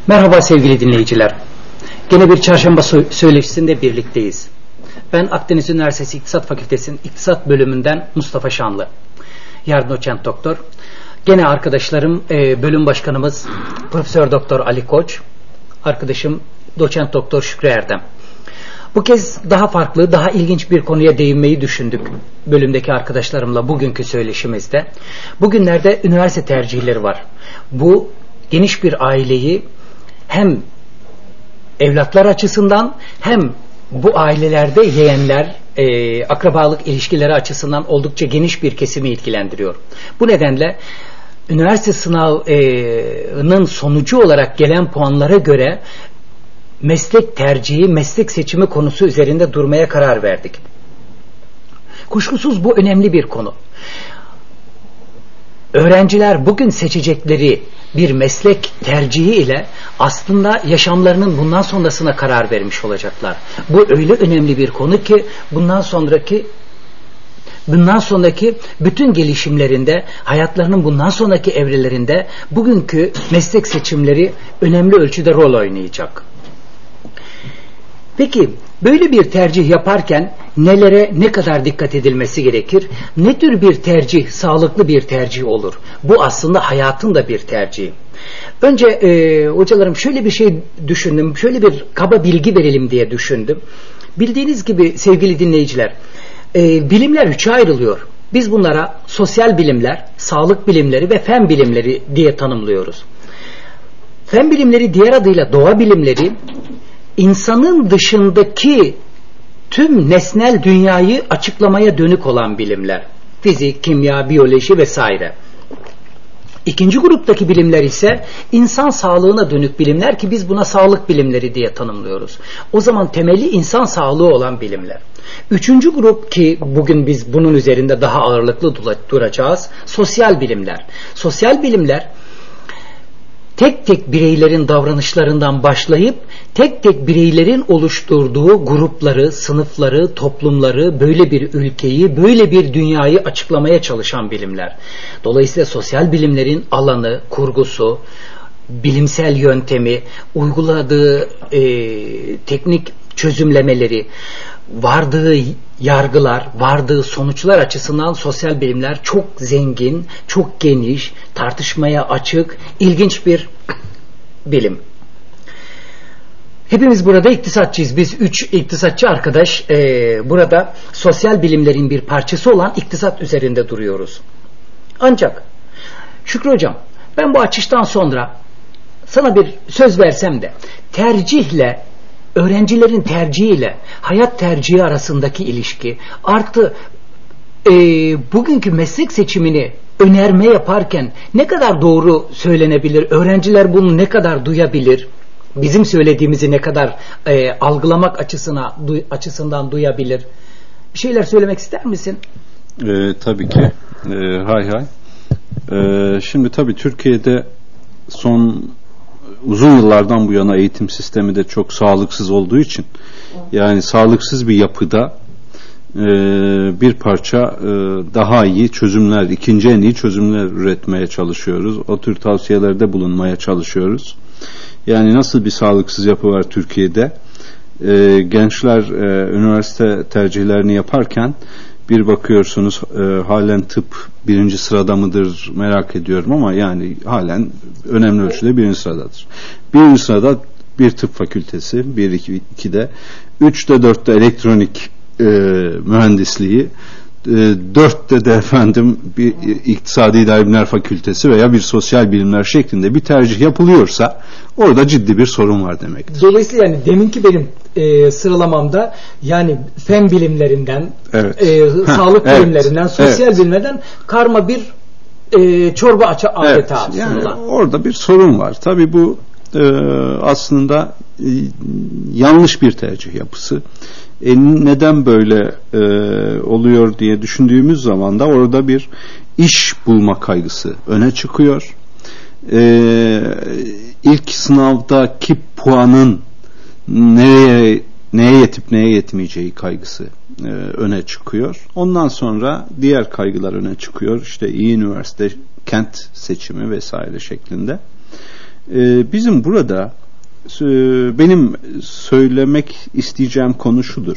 Merhaba sevgili dinleyiciler. Gene bir çarşamba söyleşisinde birlikteyiz. Ben Akdeniz Üniversitesi İktisat Fakültesi'nin İktisat Bölümünden Mustafa Şanlı. Yarın doçent doktor. Gene arkadaşlarım bölüm başkanımız Profesör Doktor Ali Koç. Arkadaşım doçent doktor Şükrü Erdem. Bu kez daha farklı, daha ilginç bir konuya değinmeyi düşündük bölümdeki arkadaşlarımla bugünkü söyleşimizde. Bugünlerde üniversite tercihleri var. Bu geniş bir aileyi hem evlatlar açısından hem bu ailelerde yeğenler, akrabalık ilişkileri açısından oldukça geniş bir kesimi ilgilendiriyor. Bu nedenle üniversite sınavının sonucu olarak gelen puanlara göre meslek tercihi, meslek seçimi konusu üzerinde durmaya karar verdik. Kuşkusuz bu önemli bir konu. Öğrenciler bugün seçecekleri bir meslek tercihi ile aslında yaşamlarının bundan sonrasına karar vermiş olacaklar. Bu öyle önemli bir konu ki bundan sonraki bütün gelişimlerinde, hayatlarının bundan sonraki evrelerinde bugünkü meslek seçimleri önemli ölçüde rol oynayacak. Peki böyle bir tercih yaparken nelere ne kadar dikkat edilmesi gerekir? Ne tür bir tercih sağlıklı bir tercih olur? Bu aslında hayatın da bir tercihi. Önce hocalarım şöyle bir şey düşündüm, şöyle bir kaba bilgi verelim diye düşündüm. Bildiğiniz gibi sevgili dinleyiciler, bilimler üçe ayrılıyor. Biz bunlara sosyal bilimler, sağlık bilimleri ve fen bilimleri diye tanımlıyoruz. Fen bilimleri diğer adıyla doğa bilimleri, İnsanın dışındaki tüm nesnel dünyayı açıklamaya dönük olan bilimler. Fizik, kimya, biyoloji vesaire. İkinci gruptaki bilimler ise insan sağlığına dönük bilimler ki biz buna sağlık bilimleri diye tanımlıyoruz. O zaman temeli insan sağlığı olan bilimler. Üçüncü grup ki bugün biz bunun üzerinde daha ağırlıklı duracağız. Sosyal bilimler. Sosyal bilimler tek tek bireylerin davranışlarından başlayıp tek tek bireylerin oluşturduğu grupları, sınıfları, toplumları, böyle bir ülkeyi, böyle bir dünyayı açıklamaya çalışan bilimler. Dolayısıyla sosyal bilimlerin alanı, kurgusu, bilimsel yöntemi, uyguladığı teknik çözümlemeleri, vardığı yargılar, vardığı sonuçlar açısından sosyal bilimler çok zengin, çok geniş, tartışmaya açık, ilginç bir bilim. Hepimiz burada iktisatçıyız. Biz 3 iktisatçı arkadaş burada sosyal bilimlerin bir parçası olan iktisat üzerinde duruyoruz. Ancak Şükrü Hocam, ben bu açıştan sonra sana bir söz versem de tercihle, öğrencilerin tercihiyle hayat tercihi arasındaki ilişki artı bugünkü meslek seçimini önerme yaparken ne kadar doğru söylenebilir? Öğrenciler bunu ne kadar duyabilir? Bizim söylediğimizi ne kadar algılamak açısından duyabilir? Bir şeyler söylemek ister misin? Tabii ki. Hay. Şimdi tabii Türkiye'de son uzun yıllardan bu yana eğitim sistemi de çok sağlıksız olduğu için, yani sağlıksız bir yapıda bir parça daha iyi çözümler, ikinci en iyi çözümler üretmeye çalışıyoruz. O tür tavsiyelerde bulunmaya çalışıyoruz. Yani nasıl bir sağlıksız yapı var Türkiye'de? Gençler üniversite tercihlerini yaparken bir bakıyorsunuz halen tıp birinci sırada mıdır merak ediyorum ama yani halen önemli ölçüde birinci sıradadır. Birinci sırada bir tıp fakültesi, 1-2'de, 3'te 4'te elektronik mühendisliği, 4'te de efendim bir iktisadi idari bilimler fakültesi veya bir sosyal bilimler şeklinde bir tercih yapılıyorsa orada ciddi bir sorun var demektir. Dolayısıyla yani deminki benim sıralamamda yani fen bilimlerinden, evet. Sağlık bilimlerinden, sosyal bilimlerden karma bir çorba adeta aslında. Yani orada bir sorun var. Tabii bu aslında yanlış bir tercih yapısı. Neden böyle oluyor diye düşündüğümüz zaman da orada bir iş bulma kaygısı öne çıkıyor. İlk sınavdaki puanın neye yetip neye yetmeyeceği kaygısı öne çıkıyor. Ondan sonra diğer kaygılar öne çıkıyor. İşte iyi üniversite, kent seçimi vesaire şeklinde. Bizim burada benim söylemek isteyeceğim konu şudur.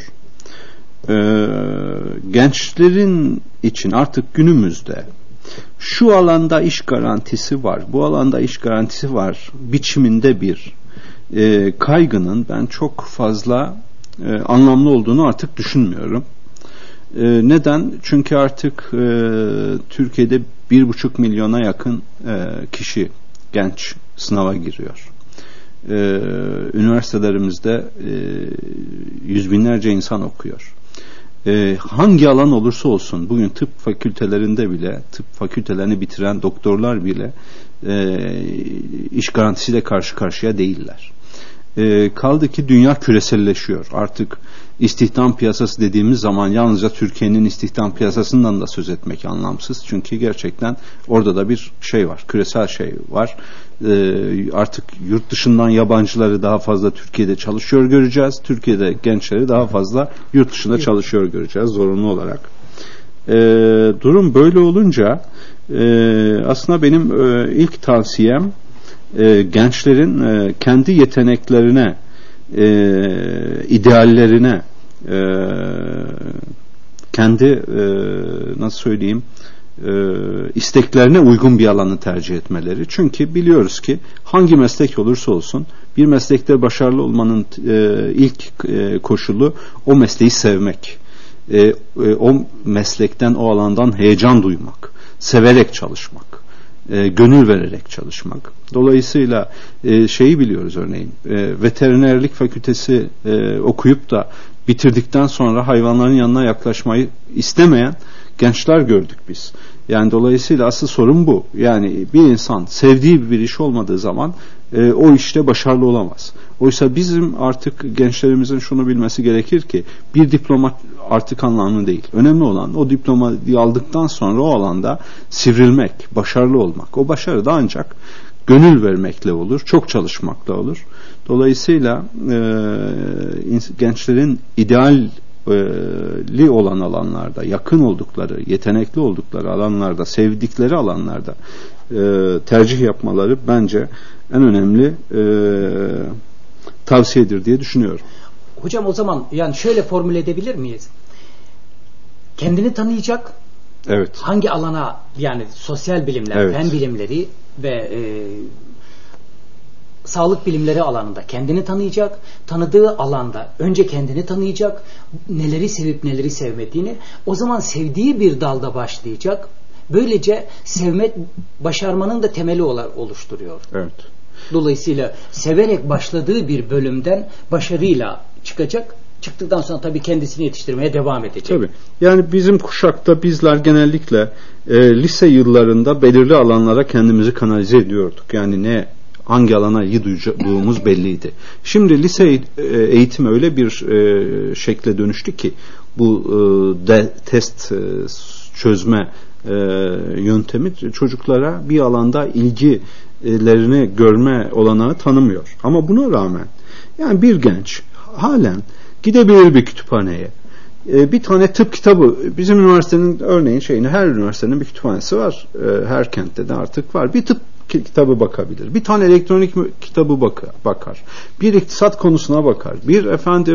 Gençlerin için artık günümüzde şu alanda iş garantisi var, bu alanda iş garantisi var biçiminde bir kaygının ben çok fazla anlamlı olduğunu artık düşünmüyorum. Neden? Çünkü artık Türkiye'de 1,5 milyona yakın kişi genç sınava giriyor. Üniversitelerimizde yüz binlerce insan okuyor. Hangi alan olursa olsun bugün tıp fakültelerinde bile, tıp fakültelerini bitiren doktorlar bile iş garantisiyle karşı karşıya değiller. Kaldı ki dünya küreselleşiyor. Artık istihdam piyasası dediğimiz zaman yalnızca Türkiye'nin istihdam piyasasından da söz etmek anlamsız. Çünkü gerçekten orada da bir şey var, küresel şey var. Artık yurt dışından yabancıları daha fazla Türkiye'de çalışıyor göreceğiz. Türkiye'de gençleri daha fazla yurt dışında çalışıyor göreceğiz zorunlu olarak. Durum böyle olunca aslında benim ilk tavsiyem gençlerin kendi yeteneklerine, ideallerine, kendi nasıl söyleyeyim, isteklerine uygun bir alanı tercih etmeleri. Çünkü biliyoruz ki hangi meslek olursa olsun bir meslekte başarılı olmanın ilk koşulu o mesleği sevmek. O meslekten, o alandan heyecan duymak, severek çalışmak, gönül vererek çalışmak. Dolayısıyla şeyi biliyoruz örneğin, veterinerlik fakültesi okuyup da bitirdikten sonra hayvanların yanına yaklaşmayı istemeyen gençler gördük biz. Yani dolayısıyla asıl sorun bu. Yani bir insan sevdiği bir iş olmadığı zaman o işte başarılı olamaz. Oysa bizim artık gençlerimizin şunu bilmesi gerekir ki bir diploma artık anlamlı değil. Önemli olan o diplomayı aldıktan sonra o alanda sivrilmek, başarılı olmak. O başarı da ancak gönül vermekle olur, çok çalışmakla olur. Dolayısıyla gençlerin idealli olan alanlarda, yakın oldukları, yetenekli oldukları alanlarda, sevdikleri alanlarda tercih yapmaları bence en önemli tavsiyedir diye düşünüyorum. Hocam o zaman yani şöyle formüle edebilir miyiz? Kendini tanıyacak. Evet. Hangi alana, yani sosyal bilimler, evet, fen bilimleri ve sağlık bilimleri alanında kendini tanıyacak. Tanıdığı alanda önce kendini tanıyacak. Neleri sevip neleri sevmediğini. O zaman sevdiği bir dalda başlayacak. Böylece sevmek başarmanın da temeli oluşturuyor. Evet. Dolayısıyla severek başladığı bir bölümden başarıyla çıkacak. Çıktıktan sonra tabii kendisini yetiştirmeye devam edecek. Tabii. Yani bizim kuşakta bizler genellikle lise yıllarında belirli alanlara kendimizi kanalize ediyorduk. Yani hangi alana ilgi duyduğumuz belliydi. Şimdi lise eğitimi öyle bir şekle dönüştü ki bu test çözme yöntemi çocuklara bir alanda ilgilerini görme olanağı tanımıyor. Ama buna rağmen yani bir genç halen gidebilir bir kütüphaneye. Bir tane tıp kitabı, bizim üniversitenin örneğin her üniversitenin bir kütüphanesi var. Her kentte de artık var. Bir tıp kitabı bakabilir. Bir tane elektronik kitabı bakar. Bir iktisat konusuna bakar. Bir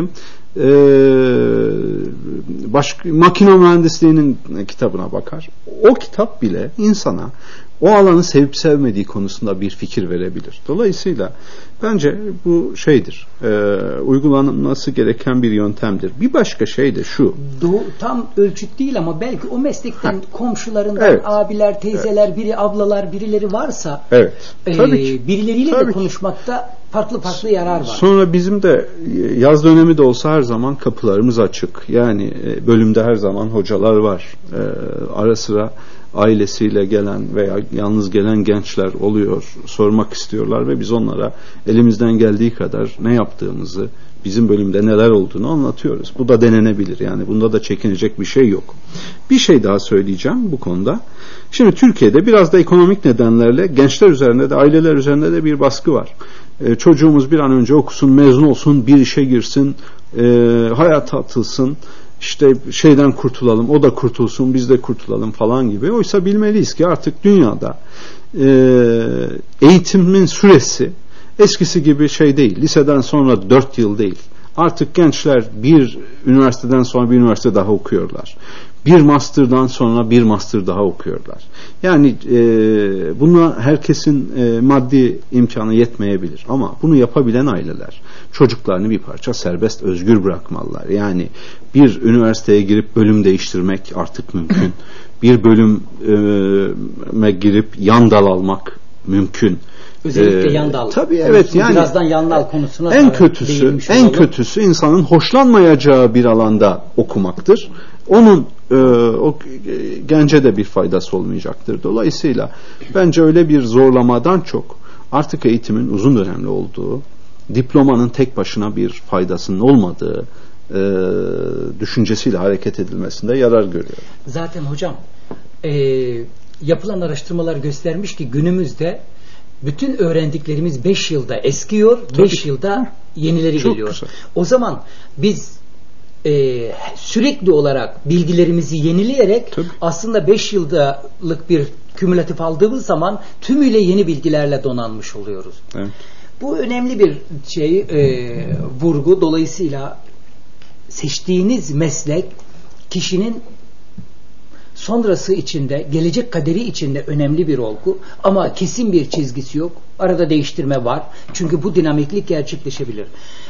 makine mühendisliğinin kitabına bakar. O kitap bile insana o alanı sevip sevmediği konusunda bir fikir verebilir. Dolayısıyla bence bu uygulanması gereken bir yöntemdir. Bir başka şey de şu. Tam ölçüt değil ama belki o meslekten komşularından abiler, teyzeler, biri ablalar, birileri varsa birileriyle de konuşmakta farklı yarar var. Sonra bizim de yaz dönemi de olsa her zaman kapılarımız açık. Yani bölümde her zaman hocalar var. Ara sıra ailesiyle gelen veya yalnız gelen gençler oluyor, sormak istiyorlar ve biz onlara elimizden geldiği kadar ne yaptığımızı, bizim bölümde neler olduğunu anlatıyoruz. Bu da denenebilir. Yani bunda da çekinecek bir şey yok. Bir şey daha söyleyeceğim bu konuda. Şimdi Türkiye'de biraz da ekonomik nedenlerle gençler üzerinde de aileler üzerinde de bir baskı var. Çocuğumuz bir an önce okusun, mezun olsun, bir işe girsin, hayata atılsın, işte şeyden kurtulalım, o da kurtulsun, biz de kurtulalım falan gibi. Oysa bilmeliyiz ki artık dünyada eğitimin süresi eskisi gibi şey değil. Liseden sonra 4 yıl değil. Artık gençler bir üniversiteden sonra bir üniversite daha okuyorlar. Bir master'dan sonra bir master daha okuyorlar. Yani buna herkesin maddi imkanı yetmeyebilir. Ama bunu yapabilen aileler çocuklarını bir parça serbest, özgür bırakmalılar. Yani bir üniversiteye girip bölüm değiştirmek artık mümkün. Bir bölüme girip yan dal almak mümkün. Özellikle yan dal. Tabii evet, yani birazdan yan dal konusuna en kötüsü insanın hoşlanmayacağı bir alanda okumaktır. Onun o gence de bir faydası olmayacaktır. Dolayısıyla bence öyle bir zorlamadan çok artık eğitimin uzun dönemli olduğu, diplomanın tek başına bir faydasının olmadığı düşüncesiyle hareket edilmesinde yarar görüyorum. Zaten hocam yapılan araştırmalar göstermiş ki günümüzde bütün öğrendiklerimiz 5 yılda eskiyor, 5 yılda yenileri çok geliyor. Güzel. O zaman biz sürekli olarak bilgilerimizi yenileyerek aslında 5 yıllık bir kümülatif aldığımız zaman tümüyle yeni bilgilerle donanmış oluyoruz. Evet. Bu önemli bir vurgu. Dolayısıyla seçtiğiniz meslek kişinin sonrası içinde, gelecek kaderi içinde önemli bir olgu. Ama kesin bir çizgisi yok. Arada değiştirme var. Çünkü bu dinamiklik gerçekleşebilir.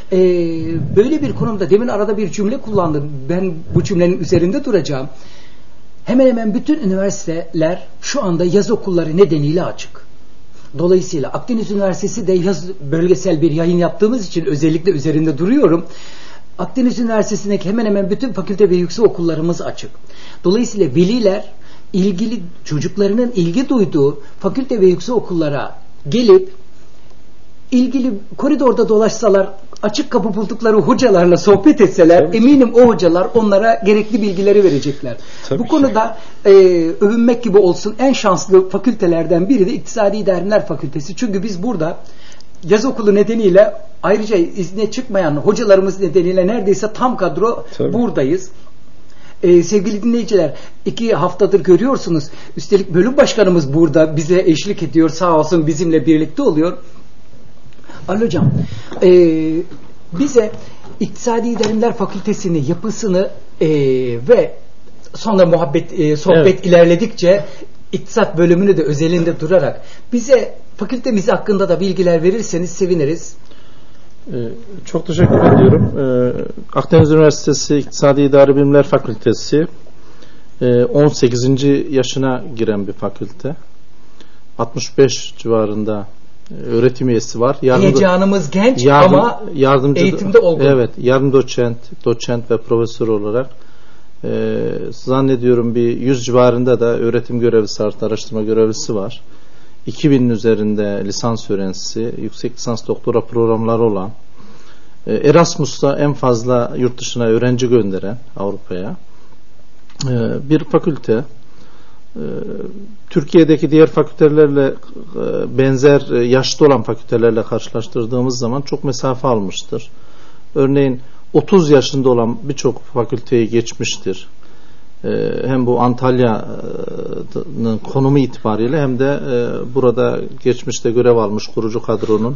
Böyle bir konumda demin arada bir cümle kullandım. Ben bu cümlenin üzerinde duracağım. Hemen hemen bütün üniversiteler şu anda yaz okulları nedeniyle açık. Dolayısıyla Akdeniz Üniversitesi de yaz bölgesel bir yayın yaptığımız için özellikle üzerinde duruyorum. Akdeniz Üniversitesi'ndeki hemen hemen bütün fakülte ve yüksek okullarımız açık. Dolayısıyla veliler ilgili çocuklarının ilgi duyduğu fakülte ve yüksek okullara gelip ilgili koridorda dolaşsalar, açık kapı buldukları hocalarla sohbet etseler, eminim o hocalar onlara gerekli bilgileri verecekler. Bu konuda övünmek gibi olsun, en şanslı fakültelerden biri de İktisadi İdareler Fakültesi. Çünkü biz burada yaz okulu nedeniyle, ayrıca izne çıkmayan hocalarımız nedeniyle neredeyse tam kadro buradayız. Sevgili dinleyiciler, 2 haftadır görüyorsunuz. Üstelik bölüm başkanımız burada bize eşlik ediyor. Sağ olsun, bizimle birlikte oluyor. Ali Hocam, bize İktisadi İdareler Fakültesini, yapısını ve sonra sohbet ilerledikçe İktisat bölümünü de özelinde durarak bize fakültemiz hakkında da bilgiler verirseniz seviniriz. Çok teşekkür ediyorum. Akdeniz Üniversitesi İktisadi İdari Bilimler Fakültesi 18. yaşına giren bir fakülte. 65 civarında öğretim üyesi var. Heyecanımız genç ama eğitimde olgun. Evet, yardım doçent ve profesör olarak zannediyorum bir 100 civarında da öğretim görevlisi artı araştırma görevlisi var. 2000'in üzerinde lisans öğrencisi, yüksek lisans doktora programları olan, Erasmus'ta en fazla yurt dışına öğrenci gönderen Avrupa'ya bir fakülte. Türkiye'deki diğer fakültelerle benzer yaşta olan fakültelerle karşılaştırdığımız zaman çok mesafe almıştır. Örneğin 30 yaşında olan birçok fakülteyi geçmiştir. Hem bu Antalya'nın konumu itibariyle hem de burada geçmişte görev almış kurucu kadronun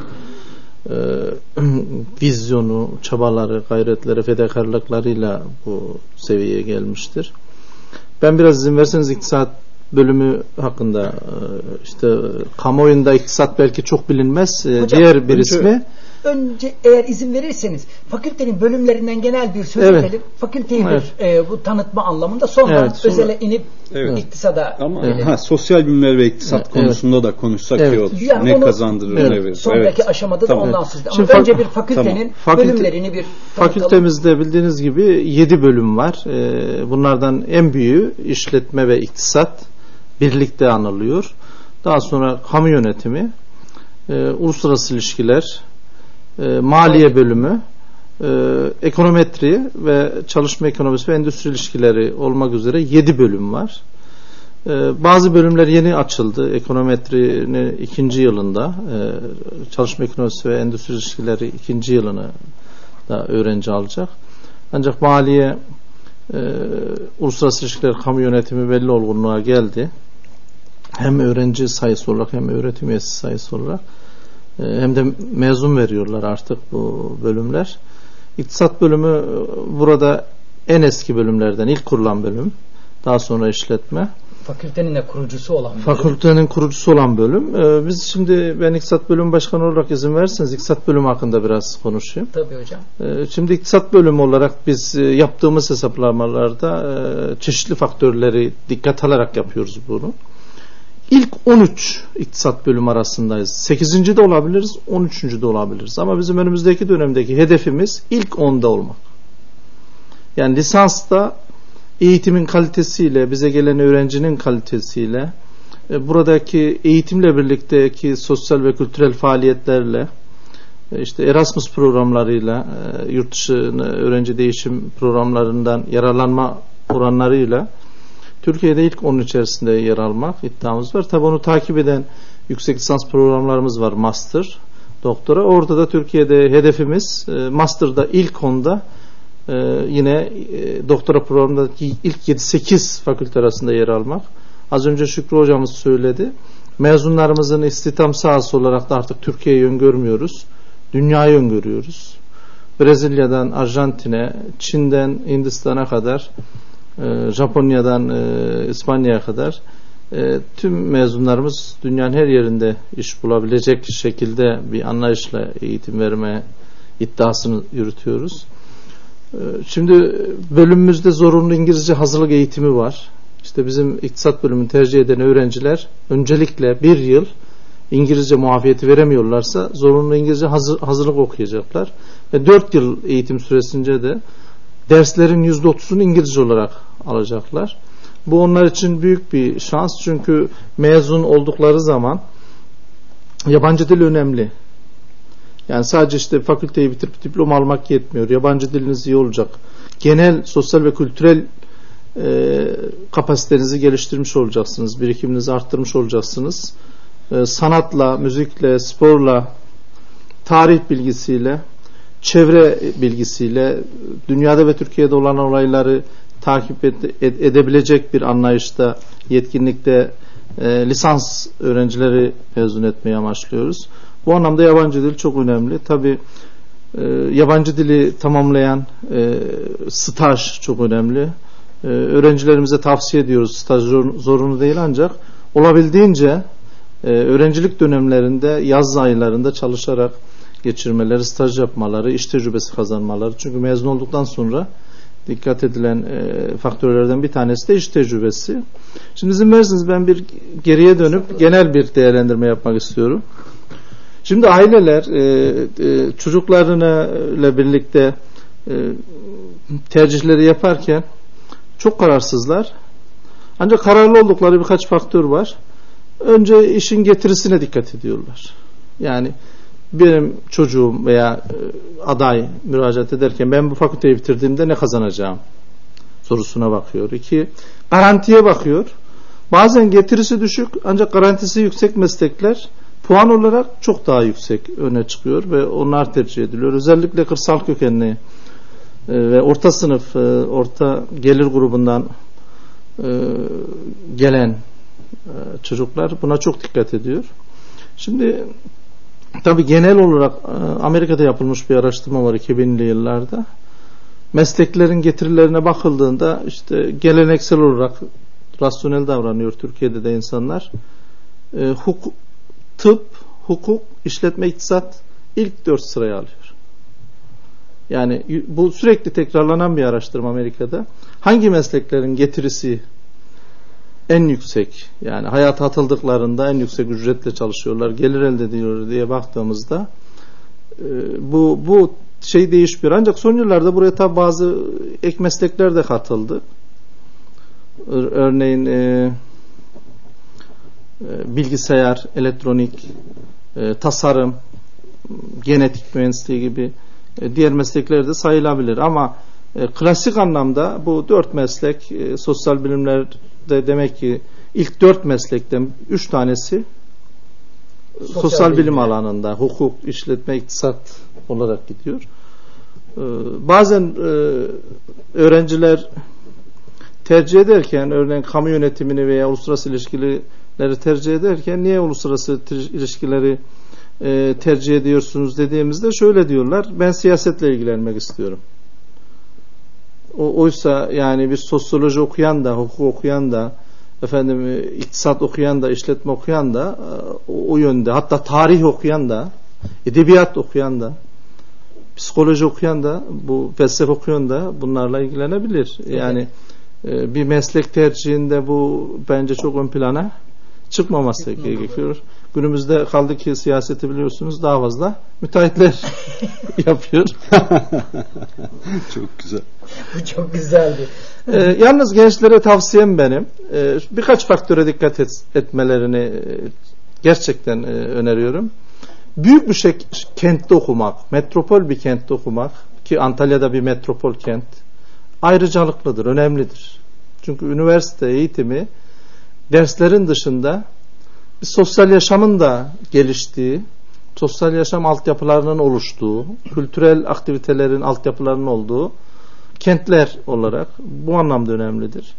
vizyonu, çabaları, gayretleri, fedakarlıklarıyla bu seviyeye gelmiştir. Ben biraz izin verseniz iktisat bölümü hakkında, işte kamuoyunda iktisat belki çok bilinmez. Hocam, diğer bir ismi. Önce eğer izin verirseniz fakültenin bölümlerinden genel bir söz edelim. Fakülteyi bu tanıtma anlamında sonra özele inip iktisada. Ama sosyal bilimler ve iktisat konusunda da konuşsak iyi olur. Yani ne kazandırır, ne verir. Sonraki aşamada da ondan söz edelim. Ama önce bir fakültenin bölümlerini bir fakültemizde bildiğiniz gibi 7 bölüm var. Bunlardan en büyüğü işletme ve iktisat birlikte anılıyor. Daha sonra kamu yönetimi, uluslararası ilişkiler, maliye bölümü, ekonometri ve çalışma ekonomisi ve endüstri ilişkileri olmak üzere 7 bölüm var. Bazı bölümler yeni açıldı. Ekonometrinin 2. yılında, çalışma ekonomisi ve endüstri ilişkileri 2. yılını da öğrenci alacak. Ancak maliye, uluslararası ilişkiler, kamu yönetimi belli olgunluğa geldi. hem öğrenci sayısı olarak hem öğretim üyesi sayısı olarak hem de mezun veriyorlar artık bu bölümler. İktisat bölümü burada en eski bölümlerden, ilk kurulan bölüm. Daha sonra işletme. Fakültenin de kurucusu olan bölüm. Fakültenin kurucusu olan bölüm. Biz şimdi, ben İktisat Bölümü Başkanı olarak izin verirseniz İktisat Bölümü hakkında biraz konuşayım. Tabii hocam. Şimdi İktisat Bölümü olarak biz yaptığımız hesaplamalarda çeşitli faktörleri dikkat alarak yapıyoruz bunu. İlk 13 İktisat Bölümü arasındayız. 8. de olabiliriz, 13. de olabiliriz. Ama bizim önümüzdeki dönemdeki hedefimiz ilk 10'da olmak. Yani lisansta eğitimin kalitesiyle, bize gelen öğrencinin kalitesiyle, buradaki eğitimle birlikteki sosyal ve kültürel faaliyetlerle, işte Erasmus programlarıyla, yurt dışı öğrenci değişim programlarından yararlanma oranlarıyla Türkiye'de ilk 10 içerisinde yer almak iddiamız var. Tabii onu takip eden yüksek lisans programlarımız var, master, doktora. Orada da Türkiye'de hedefimiz master'da ilk 10'da, yine doktora programındaki ilk 7-8 fakülte arasında yer almak. Az önce Şükrü hocamız söyledi. Mezunlarımızın istihdam sahası olarak da artık Türkiye'yi öngörmüyoruz. Dünyayı öngörüyoruz. Brezilya'dan Arjantin'e, Çin'den Hindistan'a kadar, Japonya'dan İspanya'ya kadar tüm mezunlarımız dünyanın her yerinde iş bulabilecek şekilde bir anlayışla eğitim verme iddiasını yürütüyoruz. Şimdi bölümümüzde zorunlu İngilizce hazırlık eğitimi var. İşte bizim iktisat bölümünü tercih eden öğrenciler öncelikle bir yıl İngilizce muafiyeti veremiyorlarsa zorunlu İngilizce hazırlık okuyacaklar. Ve 4 yıl eğitim süresince de derslerin %30'unu İngilizce olarak alacaklar. Bu onlar için büyük bir şans, çünkü mezun oldukları zaman yabancı dil önemli. Yani sadece işte fakülteyi bitirip diploma almak yetmiyor. Yabancı diliniz iyi olacak. Genel sosyal ve kültürel kapasitenizi geliştirmiş olacaksınız. Birikiminizi arttırmış olacaksınız. Sanatla, müzikle, sporla, tarih bilgisiyle, çevre bilgisiyle, dünyada ve Türkiye'de olan olayları takip edebilecek bir anlayışta, yetkinlikte lisans öğrencileri mezun etmeyi amaçlıyoruz. Bu anlamda yabancı dil çok önemli. Tabii yabancı dili tamamlayan staj çok önemli. Öğrencilerimize tavsiye ediyoruz. Staj zorunlu değil, ancak olabildiğince öğrencilik dönemlerinde, yaz aylarında çalışarak geçirmeleri, staj yapmaları, iş tecrübesi kazanmaları. Çünkü mezun olduktan sonra dikkat edilen faktörlerden bir tanesi de iş tecrübesi. Şimdi izin verirseniz ben bir geriye dönüp genel bir değerlendirme yapmak istiyorum. Şimdi aileler çocuklarıyla birlikte tercihleri yaparken çok kararsızlar. Ancak kararlı oldukları birkaç faktör var. Önce işin getirisine dikkat ediyorlar. Yani benim çocuğum veya aday müracaat ederken ben bu fakülteyi bitirdiğimde ne kazanacağım sorusuna bakıyor. 2, garantiye bakıyor. Bazen getirisi düşük ancak garantisi yüksek meslekler puan olarak çok daha yüksek öne çıkıyor ve onlar tercih ediliyor. Özellikle kırsal kökenli ve orta sınıf, orta gelir grubundan gelen çocuklar buna çok dikkat ediyor. Şimdi tabii genel olarak Amerika'da yapılmış bir araştırma var 2000'li yıllarda. Mesleklerin getirilerine bakıldığında işte geleneksel olarak rasyonel davranıyor Türkiye'de de insanlar. Tıp, hukuk, işletme, iktisat ilk 4 sıraya alıyor. Yani bu sürekli tekrarlanan bir araştırma Amerika'da. Hangi mesleklerin getirisi en yüksek, yani hayata atıldıklarında en yüksek ücretle çalışıyorlar, gelir elde ediyorlar diye baktığımızda bu şey değişmiyor. Ancak son yıllarda buraya tabi bazı ek meslekler de katıldı. Örneğin bilgisayar, elektronik, tasarım, genetik mühendisliği gibi diğer meslekler de sayılabilir. Ama klasik anlamda bu 4 meslek sosyal bilimlerde demek ki ilk 4 meslekten 3 tanesi sosyal bilim alanında, hukuk, işletme, iktisat olarak gidiyor. Bazen öğrenciler tercih ederken örneğin kamu yönetimini veya uluslararası ilişkileri ilişkileri tercih ederken niye uluslararası ilişkileri tercih ediyorsunuz dediğimizde şöyle diyorlar: ben siyasetle ilgilenmek istiyorum. Oysa yani bir sosyoloji okuyan da, hukuk okuyan da, iktisat okuyan da, işletme okuyan da o yönde, hatta tarih okuyan da, edebiyat okuyan da, psikoloji okuyan da, bu felsefe okuyan da bunlarla ilgilenebilir. Yani bir meslek tercihinde bu bence çok ön plana çıkmaması gerekiyor. Günümüzde kaldı ki siyaseti biliyorsunuz daha fazla müteahhitler yapıyor. Çok güzel. Bu çok güzeldi. Yalnız gençlere tavsiyem benim birkaç faktöre dikkat etmelerini gerçekten öneriyorum. Büyük bir kentte okumak, metropol bir kentte okumak, ki Antalya'da bir metropol kent, ayrıcalıklıdır, önemlidir. Çünkü üniversite eğitimi derslerin dışında bir sosyal yaşamın da geliştiği, sosyal yaşam altyapılarının oluştuğu, kültürel aktivitelerin altyapılarının olduğu kentler olarak bu anlamda önemlidir.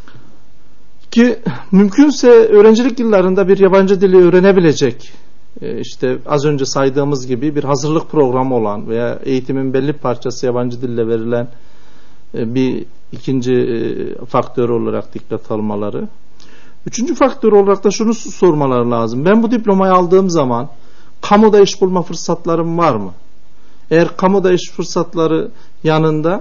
Ki mümkünse öğrencilik yıllarında bir yabancı dili öğrenebilecek, işte az önce saydığımız gibi bir hazırlık programı olan veya eğitimin belli bir parçası yabancı dille verilen bir ikinci faktör olarak dikkat almaları. Üçüncü faktör olarak da şunu sormaları lazım: ben bu diplomayı aldığım zaman kamuda iş bulma fırsatlarım var mı? Eğer kamuda iş fırsatları yanında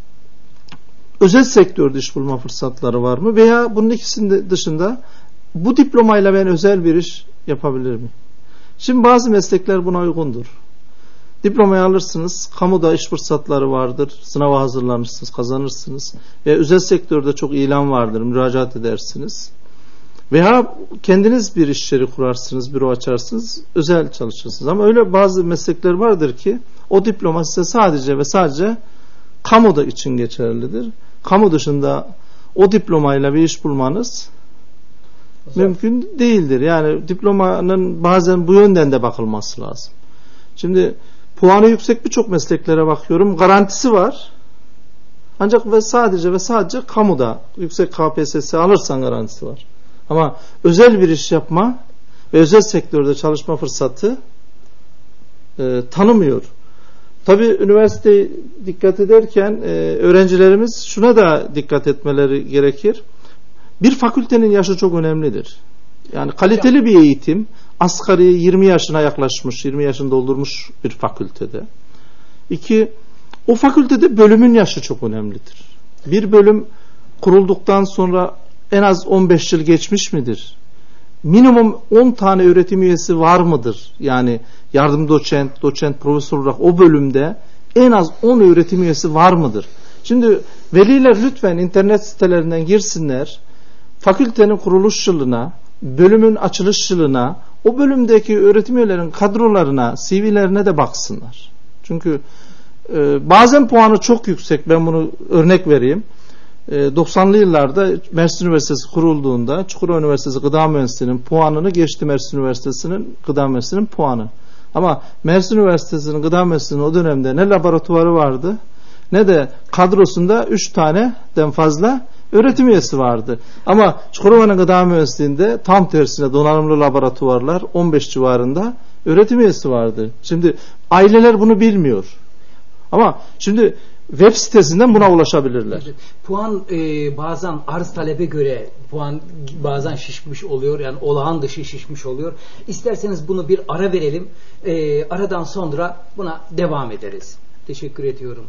özel sektörde iş bulma fırsatları var mı? Veya bunun ikisinin dışında bu diplomayla ben özel bir iş yapabilir miyim? Şimdi bazı meslekler buna uygundur. Diplomayı alırsınız, kamuda iş fırsatları vardır, sınava hazırlanırsınız, kazanırsınız. Ve özel sektörde çok ilan vardır, müracaat edersiniz. Veya kendiniz bir iş yeri kurarsınız, büro açarsınız, özel çalışırsınız. Ama öyle bazı meslekler vardır ki o diploma size sadece ve sadece kamuda için geçerlidir. Kamu dışında o diplomayla bir iş bulmanız mümkün değildir. Yani diplomanın bazen bu yönden de bakılması lazım. Şimdi puanı yüksek birçok mesleklere bakıyorum, garantisi var. Ancak ve sadece kamuda yüksek KPSS alırsan garantisi var. Ama özel bir iş yapma ve özel sektörde çalışma fırsatı tanımıyor. Tabii üniversiteye dikkat ederken öğrencilerimiz şuna da dikkat etmeleri gerekir. Bir fakültenin yaşı çok önemlidir. Yani kaliteli bir eğitim asgari 20 yaşına yaklaşmış, 20 yaşını doldurmuş bir fakültede. İki, o fakültede bölümün yaşı çok önemlidir. Bir bölüm kurulduktan sonra en az 15 yıl geçmiş midir? Minimum 10 tane öğretim üyesi var mıdır? Yani yardım doçent, profesör olarak o bölümde en az 10 öğretim üyesi var mıdır? Şimdi veliler lütfen internet sitelerinden girsinler, fakültenin kuruluş yılına, bölümün açılış yılına, o bölümdeki öğretim üyelerin kadrolarına, CV'lerine de baksınlar. Çünkü bazen puanı çok yüksek, ben bunu örnek vereyim. 90'lı yıllarda Mersin Üniversitesi kurulduğunda Çukurova Üniversitesi Gıda Mühendisliği'nin puanını geçti Mersin Üniversitesi'nin Gıda Mühendisliği'nin puanı. Ama Mersin Üniversitesi'nin Gıda Mühendisliği'nin o dönemde ne laboratuvarı vardı ne de kadrosunda 3 taneden fazla öğretim üyesi vardı. Ama Çukurova'nın Gıda Mühendisliği'nde tam tersine donanımlı laboratuvarlar 15 civarında öğretim üyesi vardı. Şimdi aileler bunu bilmiyor. Ama şimdi web sitesinden buna ulaşabilirler. Puan bazen arz talebe göre puan bazen şişmiş oluyor. Yani olağan dışı şişmiş oluyor. İsterseniz bunu bir ara verelim. Aradan sonra buna devam ederiz. Teşekkür ediyorum.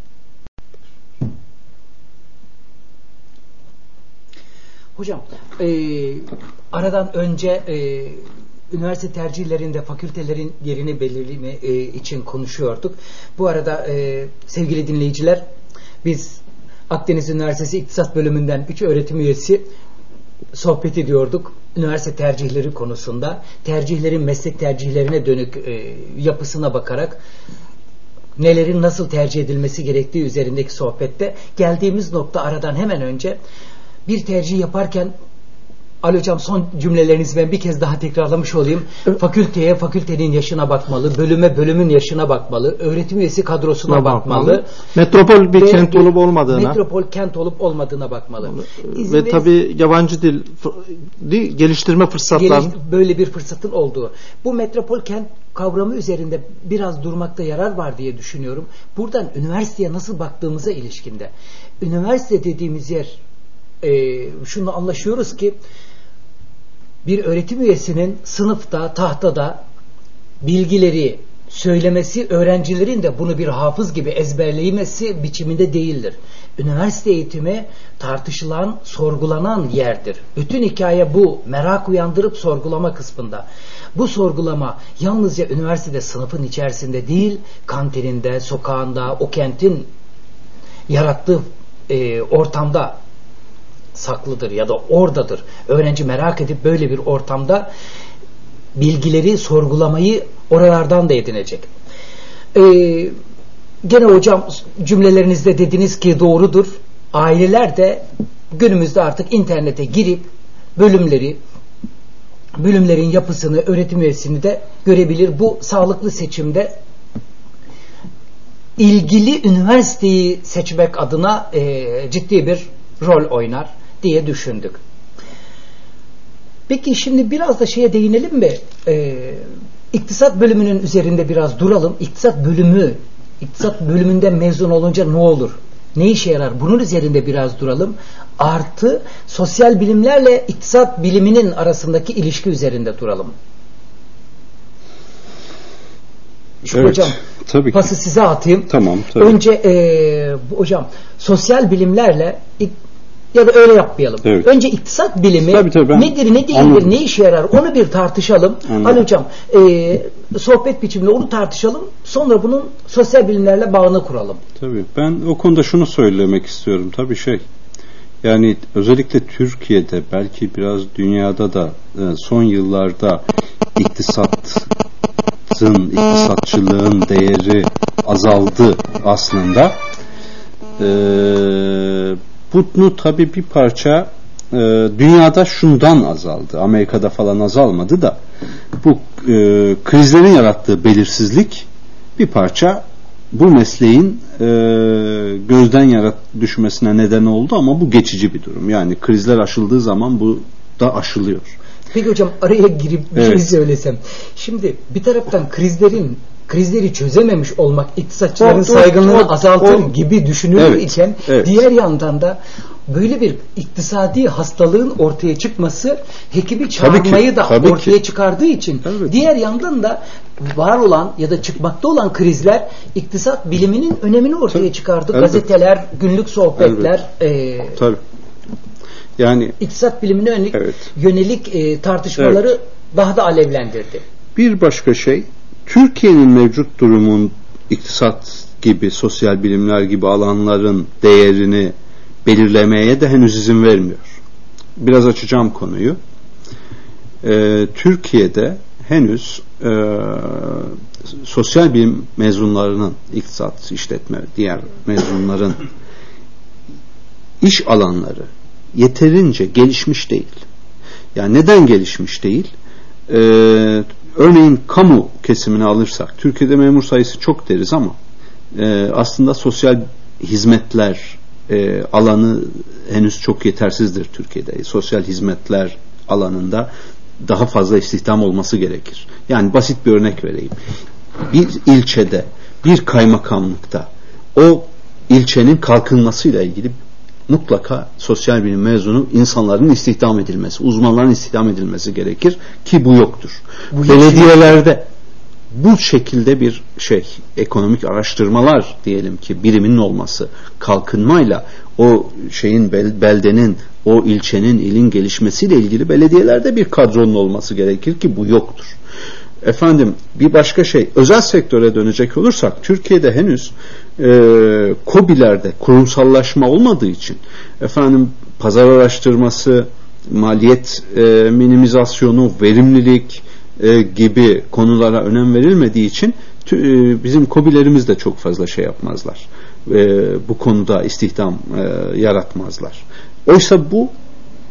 Hocam aradan önce üniversite tercihlerinde fakültelerin yerini belirleme için konuşuyorduk. Bu arada sevgili dinleyiciler, biz Akdeniz Üniversitesi İktisat Bölümünden 3 öğretim üyesi sohbet ediyorduk. Üniversite tercihleri konusunda, tercihlerin meslek tercihlerine dönük yapısına bakarak nelerin nasıl tercih edilmesi gerektiği üzerindeki sohbette geldiğimiz nokta aradan hemen önce bir tercih yaparken Ali Hocam, son cümlelerinizi ben bir kez daha tekrarlamış olayım. Fakülteye fakültenin yaşına bakmalı, bölüme bölümün yaşına bakmalı, öğretim üyesi kadrosuna bakmalı. Metropol bir kent olup olmadığına. Metropol kent olup olmadığına bakmalı. Ve tabii yabancı dil geliştirme fırsatları. Böyle bir fırsatın olduğu. Bu metropol kent kavramı üzerinde biraz durmakta yarar var diye düşünüyorum. Buradan üniversiteye nasıl baktığımıza ilişkinde. Üniversite dediğimiz yer, şunu anlaşıyoruz ki bir öğretim üyesinin sınıfta, tahtada bilgileri söylemesi, öğrencilerin de bunu bir hafız gibi ezberleyemesi biçiminde değildir. Üniversite eğitimi tartışılan, sorgulanan yerdir. Bütün hikaye bu. Merak uyandırıp sorgulama kısmında. Bu sorgulama yalnızca üniversitede sınıfın içerisinde değil, kantininde, sokağında, o kentin yarattığı ortamda saklıdır ya da oradadır. Öğrenci merak edip böyle bir ortamda bilgileri sorgulamayı oralardan da edinecek. Gene hocam cümlelerinizde dediniz ki doğrudur. Aileler de günümüzde artık internete girip bölümlerin yapısını, öğretim üyesini de görebilir. Bu sağlıklı seçimde ilgili üniversiteyi seçmek adına ciddi bir rol oynar diye düşündük. Peki şimdi biraz da şeye değinelim mi? İktisat bölümünün üzerinde biraz duralım. İktisat bölümünden mezun olunca ne olur? Ne işe yarar? Bunun üzerinde biraz duralım. Artı sosyal bilimlerle iktisat biliminin arasındaki ilişki üzerinde duralım. Evet, hocam, tabii pası ki. size atayım. Tamam, tabii. Önce hocam sosyal bilimlerle ya da öyle yapmayalım. Evet. Önce iktisat bilimi tabii, nedir, ne değildir, anladım, ne işe yarar onu bir tartışalım. Ali Hocam sohbet biçiminde onu tartışalım. Sonra bunun sosyal bilimlerle bağını kuralım. Tabii. Ben o konuda şunu söylemek istiyorum. Tabii yani özellikle Türkiye'de, belki biraz dünyada da son yıllarda iktisatçılığın değeri azaldı aslında. Bunu tabii bir parça dünyada şundan azaldı. Amerika'da falan azalmadı da bu krizlerin yarattığı belirsizlik bir parça bu mesleğin gözden düşmesine neden oldu, ama bu geçici bir durum. Yani krizler aşıldığı zaman bu da aşılıyor. Peki hocam, araya girip bir şey söylesem. Şimdi bir taraftan krizleri çözememiş olmak iktisatçıların saygınlığını azaltır gibi düşünülür iken diğer yandan da böyle bir iktisadi hastalığın ortaya çıkması hekimi çağırmayı da ortaya çıkardığı için diğer yandan da var olan ya da çıkmakta olan krizler iktisat biliminin önemini ortaya çıkardı. Gazeteler, günlük sohbetler yani iktisat bilimine yönelik tartışmaları daha da alevlendirdi. Bir başka şey, Türkiye'nin mevcut durumun iktisat gibi, sosyal bilimler gibi alanların değerini belirlemeye de henüz izin vermiyor. Biraz açacağım konuyu. Türkiye'de henüz sosyal bilim mezunlarının, iktisat, işletme, diğer mezunların iş alanları yeterince gelişmiş değil. Yani neden gelişmiş değil? Örneğin kamu kesimini alırsak, Türkiye'de memur sayısı çok deriz ama aslında sosyal hizmetler alanı henüz çok yetersizdir Türkiye'de. Sosyal hizmetler alanında daha fazla istihdam olması gerekir. Yani basit bir örnek vereyim. Bir ilçede, bir kaymakamlıkta o ilçenin kalkınmasıyla ilgili mutlaka sosyal bilim mezunu insanların istihdam edilmesi, uzmanların istihdam edilmesi gerekir ki bu yoktur. Belediyelerde bu şekilde bir ekonomik araştırmalar diyelim ki biriminin olması, kalkınmayla o beldenin, o ilçenin, ilin gelişmesiyle ilgili belediyelerde bir kadronun olması gerekir ki bu yoktur. Bir başka özel sektöre dönecek olursak, Türkiye'de henüz KOBİ'lerde kurumsallaşma olmadığı için pazar araştırması, maliyet minimizasyonu, verimlilik gibi konulara önem verilmediği için bizim KOBİ'lerimiz de çok fazla yapmazlar. Bu konuda istihdam yaratmazlar. Oysa bu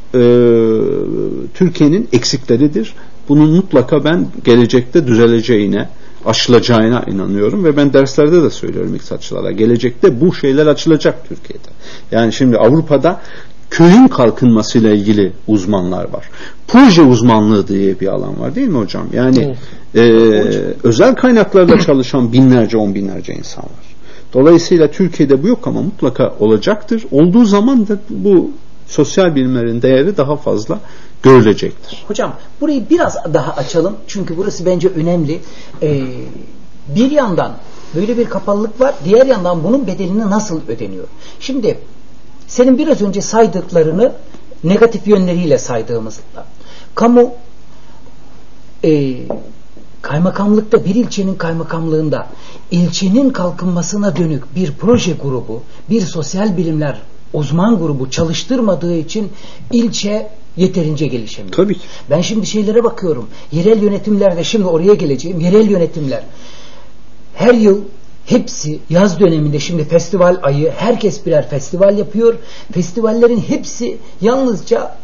Türkiye'nin eksikleridir. Bunun mutlaka ben gelecekte düzeleceğine, aşılacağına inanıyorum ve ben derslerde de söylüyorum iktisatçılara. Gelecekte bu şeyler açılacak Türkiye'de. Yani şimdi Avrupa'da köyün kalkınmasıyla ilgili uzmanlar var. Proje uzmanlığı diye bir alan var değil mi hocam? Yani özel kaynaklarla çalışan binlerce, on binlerce insan var. Dolayısıyla Türkiye'de bu yok ama mutlaka olacaktır. Olduğu zaman da bu sosyal bilimlerin değeri daha fazla görülecektir. Hocam burayı biraz daha açalım. Çünkü burası bence önemli. Bir yandan böyle bir kapalılık var. Diğer yandan bunun bedelini nasıl ödeniyor? Şimdi senin biraz önce saydıklarını negatif yönleriyle saydığımızda kamu kaymakamlıkta, bir ilçenin kaymakamlığında ilçenin kalkınmasına dönük bir proje grubu, bir sosyal bilimler uzman grubu çalıştırmadığı için ilçe yeterince gelişemiyor. Tabii ki. Ben şimdi şeylere bakıyorum. Yerel yönetimlerde, şimdi oraya geleceğim. Yerel yönetimler her yıl hepsi yaz döneminde, şimdi festival ayı, herkes birer festival yapıyor. Festivallerin hepsi yalnızca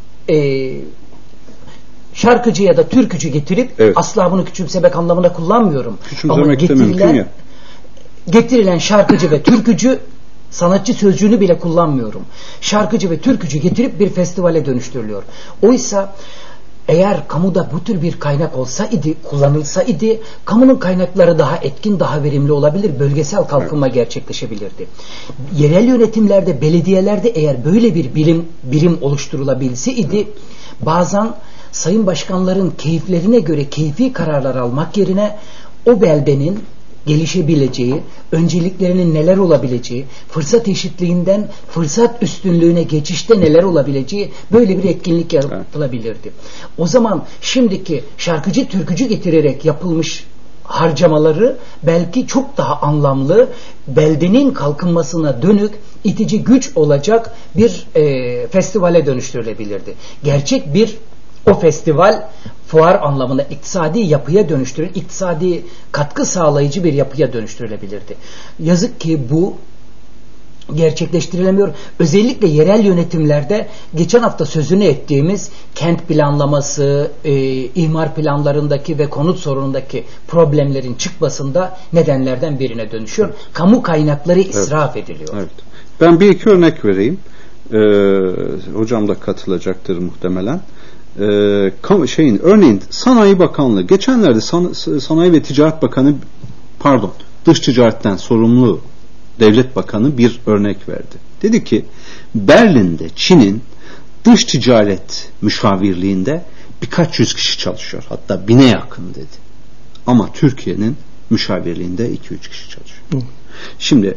şarkıcı ya da türkücü getirip, evet, asla bunu küçümsemek anlamında kullanmıyorum. Küçümsemek de mümkün ya. Getirilen şarkıcı ve türkücü, sanatçı sözcüğünü bile kullanmıyorum. Şarkıcı ve türkücü getirip bir festivale dönüştürülüyor. Oysa eğer kamuda bu tür bir kaynak olsa idi, kullanılsa idi, kamunun kaynakları daha etkin, daha verimli olabilir, bölgesel kalkınma, evet, gerçekleşebilirdi. Yerel yönetimlerde, belediyelerde eğer böyle bir birim oluşturulabilse idi, bazen sayın başkanların keyiflerine göre keyfi kararlar almak yerine o beldenin gelişebileceği, önceliklerinin neler olabileceği, fırsat eşitliğinden fırsat üstünlüğüne geçişte neler olabileceği, böyle bir etkinlik yapılabilirdi. O zaman şimdiki şarkıcı türkücü getirerek yapılmış harcamaları belki çok daha anlamlı, beldenin kalkınmasına dönük itici güç olacak bir festivale dönüştürülebilirdi. Gerçek bir o festival fuar anlamında iktisadi yapıya dönüştürülür, iktisadi katkı sağlayıcı bir yapıya dönüştürülebilirdi. Yazık ki bu gerçekleştirilemiyor. Özellikle yerel yönetimlerde geçen hafta sözünü ettiğimiz kent planlaması, imar planlarındaki ve konut sorunundaki problemlerin çıkmasında nedenlerden birine dönüşüyor. Kamu kaynakları israf, evet, ediliyor. Evet. Ben bir iki örnek vereyim. Hocam da katılacaktır muhtemelen. Örneğin Sanayi Bakanlığı geçenlerde Sanayi ve Ticaret Bakanı, Dış Ticaretten sorumlu Devlet Bakanı bir örnek verdi. Dedi ki Berlin'de Çin'in dış ticaret müşavirliğinde birkaç yüz kişi çalışıyor. Hatta 1000'e yakın dedi. Ama Türkiye'nin müşavirliğinde 2-3 kişi çalışıyor. Şimdi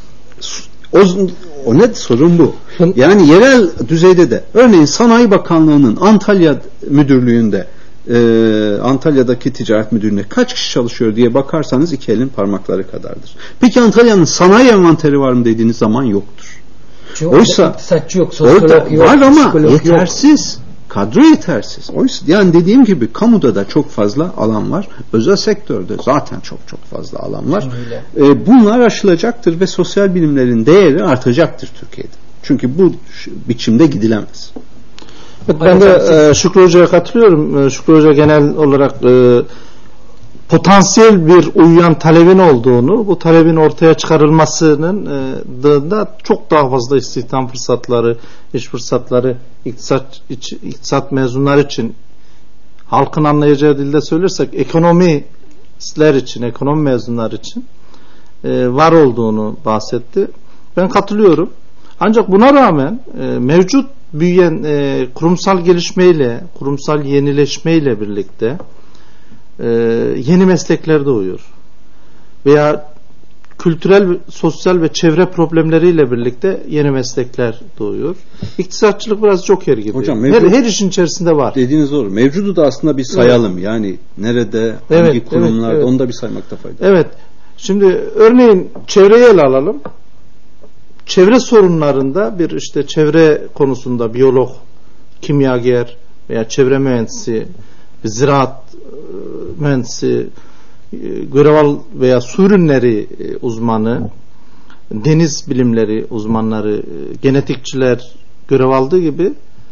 o ne sorun bu? Yani yerel düzeyde de örneğin Sanayi Bakanlığı'nın Antalya müdürlüğünde Antalya'daki ticaret müdürlüğünde kaç kişi çalışıyor diye bakarsanız 2 elin parmakları kadardır. Peki Antalya'nın sanayi envanteri var mı dediğiniz zaman yoktur. Oysa iktisatçı yok, sosyolog yok, var ama yetersiz. Yok. Kadro yetersiz. Oysa yani dediğim gibi kamuda da çok fazla alan var. Özel sektörde zaten çok fazla alan var. Bunlar aşılacaktır ve sosyal bilimlerin değeri artacaktır Türkiye'de. Çünkü bu biçimde gidilemez. Ben de Şükrü Hoca'ya katılıyorum. Şükrü Hoca genel olarak potansiyel bir uyuyan talebin olduğunu, bu talebin ortaya çıkarılmasının da çok daha fazla istihdam fırsatları, iş fırsatları iktisat mezunları için, halkın anlayacağı dilde söylersek ekonomistler için, ekonomi mezunları için var olduğunu bahsetti. Ben katılıyorum. Ancak buna rağmen mevcut büyüyen kurumsal gelişmeyle, kurumsal yenileşmeyle birlikte yeni meslekler doğuyor. Veya kültürel, sosyal ve çevre problemleriyle birlikte yeni meslekler doğuyor. İktisatçılık biraz joker gibi. Hocam, her işin içerisinde var. Dediğiniz doğru. Mevcudu da aslında bir sayalım. Evet. Yani nerede, hangi kurumlarda, evet. Onu da bir saymakta fayda var. Evet. Şimdi örneğin çevreyi ele alalım. Çevre sorunlarında bir çevre konusunda biyolog, kimyager veya çevre mühendisi, ziraat mühendisi, görev veya su ürünleri uzmanı, deniz bilimleri uzmanları, genetikçiler görev aldığı gibi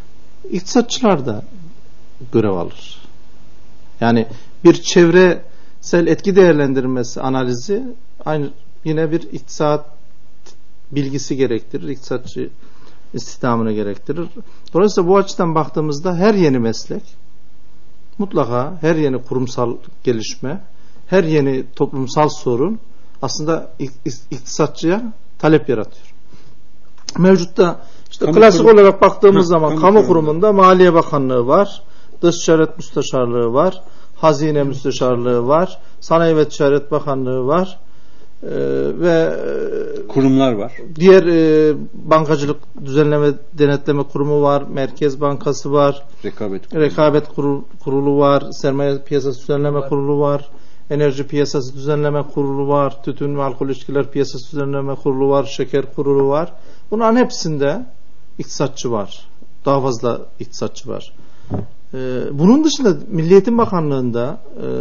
iktisatçılar da görev alır. Yani bir çevresel etki değerlendirmesi analizi aynı yine bir iktisat bilgisi gerektirir. İktisatçı istihdamını gerektirir. Dolayısıyla bu açıdan baktığımızda her yeni meslek mutlaka her yeni kurumsal gelişme, her yeni toplumsal sorun aslında iktisatçıya talep yaratıyor. Mevcutta işte klasik olarak baktığımız zaman kamu kurumunda Maliye Bakanlığı var, Dış Ticaret Müsteşarlığı var, Hazine Müsteşarlığı var, Sanayi ve Ticaret Bakanlığı var ve kurumlar var. Diğer bankacılık düzenleme denetleme kurumu var, Merkez Bankası var, Rekabet Kurulu var, Sermaye Piyasası Düzenleme Kurulu var, Enerji Piyasası Düzenleme Kurulu var, Tütün ve Alkol İçkiler Piyasası Düzenleme Kurulu var, Şeker Kurulu var. Bunların hepsinde iktisatçı var. Daha fazla iktisatçı var. Bunun dışında Milli Eğitim Bakanlığı'nda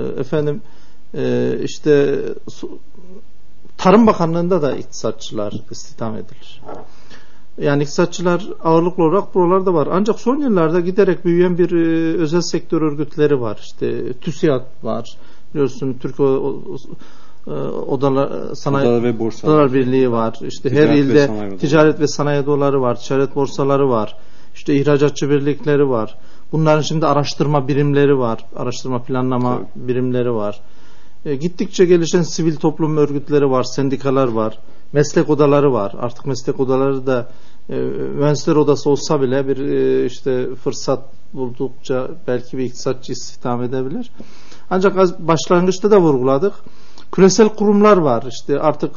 işte Tarım Bakanlığı'nda da iktisatçılar istihdam edilir. Yani iktisatçılar ağırlıklı olarak buralarda var. Ancak son yıllarda giderek büyüyen bir özel sektör örgütleri var. İşte TÜSİAD var. Biliyorsun Türkiye Sanayi ve Borsalar Birliği var. İşte her ilde ticaret ve sanayi odaları var. Ticaret borsaları var. İşte ihracatçı birlikleri var. Bunların şimdi araştırma birimleri var. Araştırma planlama birimleri var. Gittikçe gelişen sivil toplum örgütleri var. Sendikalar var. Meslek odaları var. Artık meslek odaları da mühendisler odası olsa bile bir işte fırsat buldukça belki bir iktisatçı istihdam edebilir. Ancak başlangıçta da vurguladık. Küresel kurumlar var. İşte artık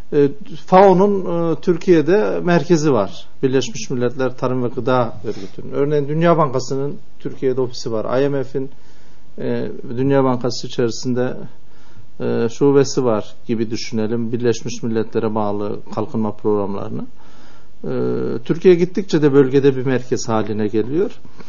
FAO'nun Türkiye'de merkezi var. Birleşmiş Milletler Tarım ve Gıda Örgütü'nün. Örneğin Dünya Bankası'nın Türkiye'de ofisi var. IMF'in Dünya Bankası içerisinde şubesi var gibi düşünelim. Birleşmiş Milletler'e bağlı kalkınma programlarını. Türkiye gittikçe de bölgede bir merkez haline geliyor.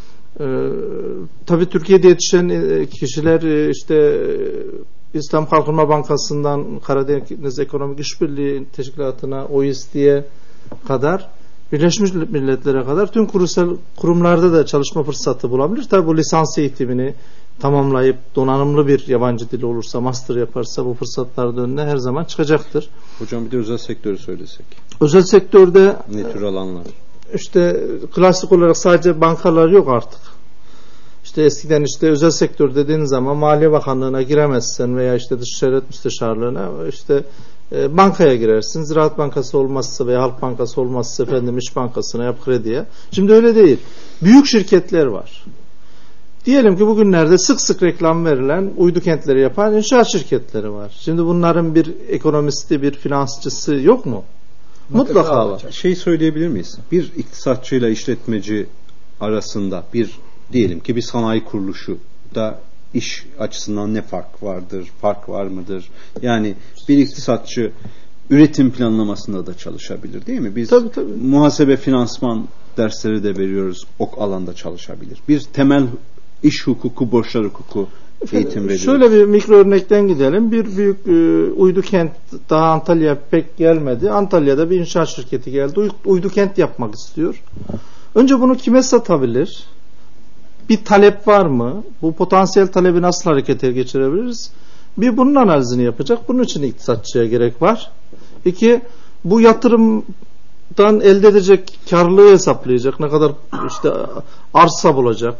Tabii Türkiye'de yetişen kişiler işte İslam Kalkınma Bankası'ndan Karadeniz Ekonomik İşbirliği Teşkilatı'na, OECD'ye kadar, Birleşmiş Milletler'e kadar tüm kurumlarda da çalışma fırsatı bulabilir. Tabii bu lisans eğitimini tamamlayıp donanımlı bir yabancı dili olursa, master yaparsa bu fırsatlar da önüne her zaman çıkacaktır. Hocam bir de özel sektörü söylesek. Özel sektörde ne tür alanlar? İşte klasik olarak sadece bankalar yok artık. İşte eskiden işte özel sektör dediğin zaman Maliye Bakanlığı'na giremezsen veya işte Dış Ticaret Müsteşarlığı'na işte bankaya girersin. Ziraat Bankası olmazsa veya Halk Bankası olmazsa İş Bankası'na yap krediye. Şimdi öyle değil. Büyük şirketler var. Diyelim ki bugünlerde sık sık reklam verilen uydu kentleri yapan inşaat şirketleri var. Şimdi bunların bir ekonomisti, bir finansçısı yok mu? Mutlaka var. Söyleyebilir miyiz? Bir iktisatçıyla işletmeci arasında diyelim ki bir sanayi kuruluşu da iş açısından ne fark vardır? Fark var mıdır? Yani bir iktisatçı üretim planlamasında da çalışabilir değil mi? Biz tabii. Muhasebe, finansman dersleri de veriyoruz. O alanda çalışabilir. Bir temel iş hukuku, borçlar hukuku eğitim veriyoruz. Şöyle bir mikro örnekten gidelim. Bir büyük uydu kent daha Antalya'ya pek gelmedi. Antalya'da bir inşaat şirketi geldi. Uydu kent yapmak istiyor. Önce bunu kime satabilir? Bir talep var mı? Bu potansiyel talebi nasıl harekete geçirebiliriz? Bir bunun analizini yapacak. Bunun için iktisatçıya gerek var. İki, bu yatırımdan elde edecek karlılığı hesaplayacak. Ne kadar işte arsa bulacak.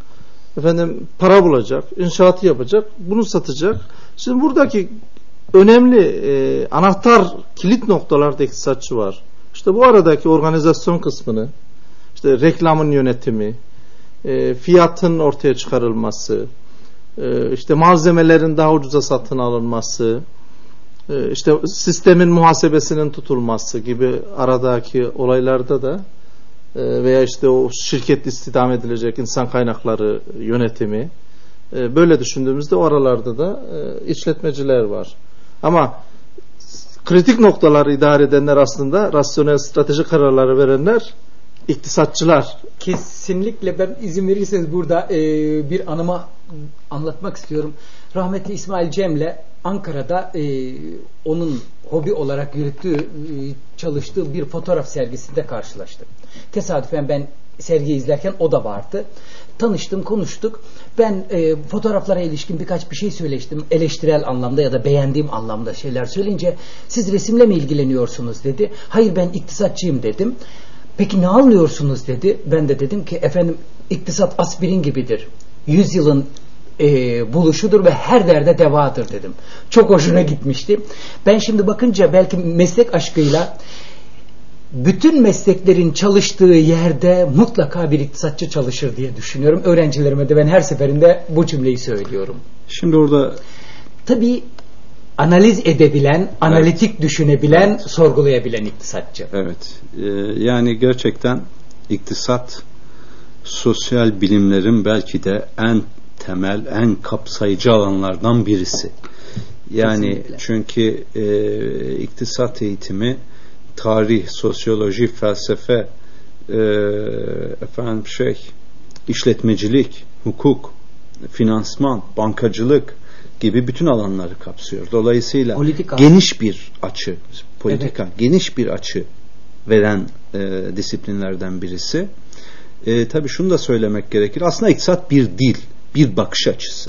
Para bulacak. İnşaatı yapacak. Bunu satacak. Şimdi buradaki önemli anahtar kilit noktalarda iktisatçı var. İşte bu aradaki organizasyon kısmını, işte reklamın yönetimi, fiyatın ortaya çıkarılması, işte malzemelerin daha ucuza satın alınması, işte sistemin muhasebesinin tutulması gibi aradaki olaylarda da veya işte o şirket istihdam edilecek insan kaynakları yönetimi, böyle düşündüğümüzde o aralarda da işletmeciler var. Ama kritik noktaları idare edenler aslında rasyonel strateji kararları verenler iktisatçılar. Kesinlikle, ben izin verirseniz burada bir anımı anlatmak istiyorum. Rahmetli İsmail Cem'le Ankara'da onun hobi olarak yürüttüğü, çalıştığı bir fotoğraf sergisinde karşılaştım. Tesadüfen ben sergiyi izlerken o da vardı. Tanıştım, konuştuk. Ben fotoğraflara ilişkin birkaç bir şey söyleştim. Eleştirel anlamda ya da beğendiğim anlamda şeyler söyleyince siz resimle mi ilgileniyorsunuz dedi. Hayır, ben iktisatçıyım dedim. Peki ne anlıyorsunuz dedi. Ben de dedim ki efendim iktisat aspirin gibidir. 100 yılın buluşudur ve her derde devadır dedim. Çok hoşuna gitmişti. Ben şimdi bakınca belki meslek aşkıyla bütün mesleklerin çalıştığı yerde mutlaka bir iktisatçı çalışır diye düşünüyorum. Öğrencilerime de ben her seferinde bu cümleyi söylüyorum. Şimdi orada tabii analiz edebilen, analitik düşünebilen, sorgulayabilen iktisatçı. Evet. Yani gerçekten iktisat sosyal bilimlerin belki de en temel, en kapsayıcı alanlardan birisi. Yani kesinlikle. Çünkü iktisat eğitimi tarih, sosyoloji, felsefe, işletmecilik, hukuk, finansman, bankacılık gibi bütün alanları kapsıyor. Dolayısıyla geniş bir açı, geniş bir açı veren disiplinlerden birisi. Tabii şunu da söylemek gerekir. Aslında iktisat bir dil, bir bakış açısı.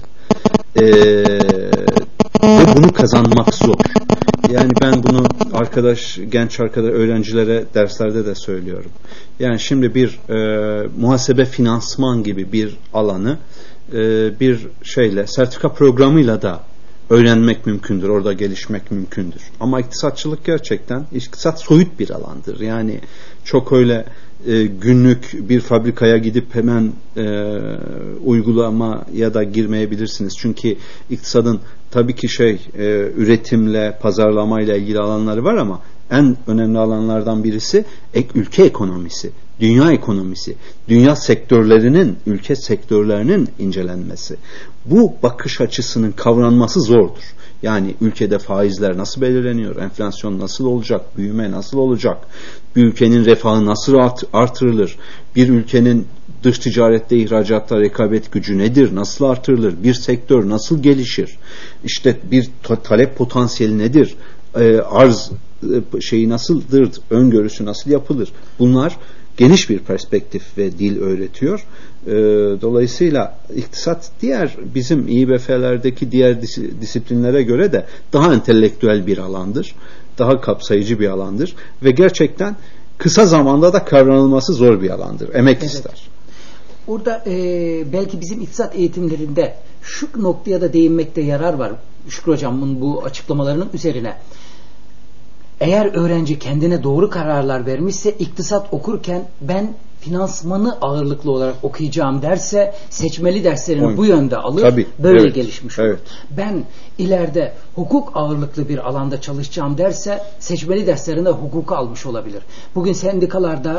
Ve bunu kazanmak zor. Yani ben bunu genç öğrencilere derslerde de söylüyorum. Yani şimdi bir muhasebe finansman gibi bir alanı bir sertifika programıyla da öğrenmek mümkündür. Orada gelişmek mümkündür. Ama iktisatçılık gerçekten soyut bir alandır. Yani çok öyle günlük bir fabrikaya gidip hemen uygulamaya da girmeyebilirsiniz. Çünkü iktisadın tabii ki üretimle, pazarlamayla ilgili alanları var ama en önemli alanlardan birisi ülke ekonomisi, dünya ekonomisi, dünya sektörlerinin, ülke sektörlerinin incelenmesi. Bu bakış açısının kavranması zordur. Yani ülkede faizler nasıl belirleniyor, enflasyon nasıl olacak, büyüme nasıl olacak, bir ülkenin refahı nasıl artırılır, bir ülkenin dış ticarette, ihracatta rekabet gücü nedir, nasıl artırılır, bir sektör nasıl gelişir, işte bir talep potansiyeli nedir, arz nasıldır, öngörüsü nasıl yapılır, bunlar geniş bir perspektif ve dil öğretiyor. Dolayısıyla iktisat bizim İİBF'lerdeki diğer disiplinlere göre de daha entelektüel bir alandır. Daha kapsayıcı bir alandır. Ve gerçekten kısa zamanda da kavranılması zor bir alandır. Emek ister. Orada belki bizim iktisat eğitimlerinde şu noktaya da değinmekte yarar var. Şükrü Hocam'ın bu açıklamalarının üzerine. Eğer öğrenci kendine doğru kararlar vermişse iktisat okurken ben finansmanı ağırlıklı olarak okuyacağım derse seçmeli derslerini bu yönde alır. Böyle gelişmiş olur. Evet. Ben ileride hukuk ağırlıklı bir alanda çalışacağım derse seçmeli derslerinde hukuku almış olabilir. Bugün sendikalarda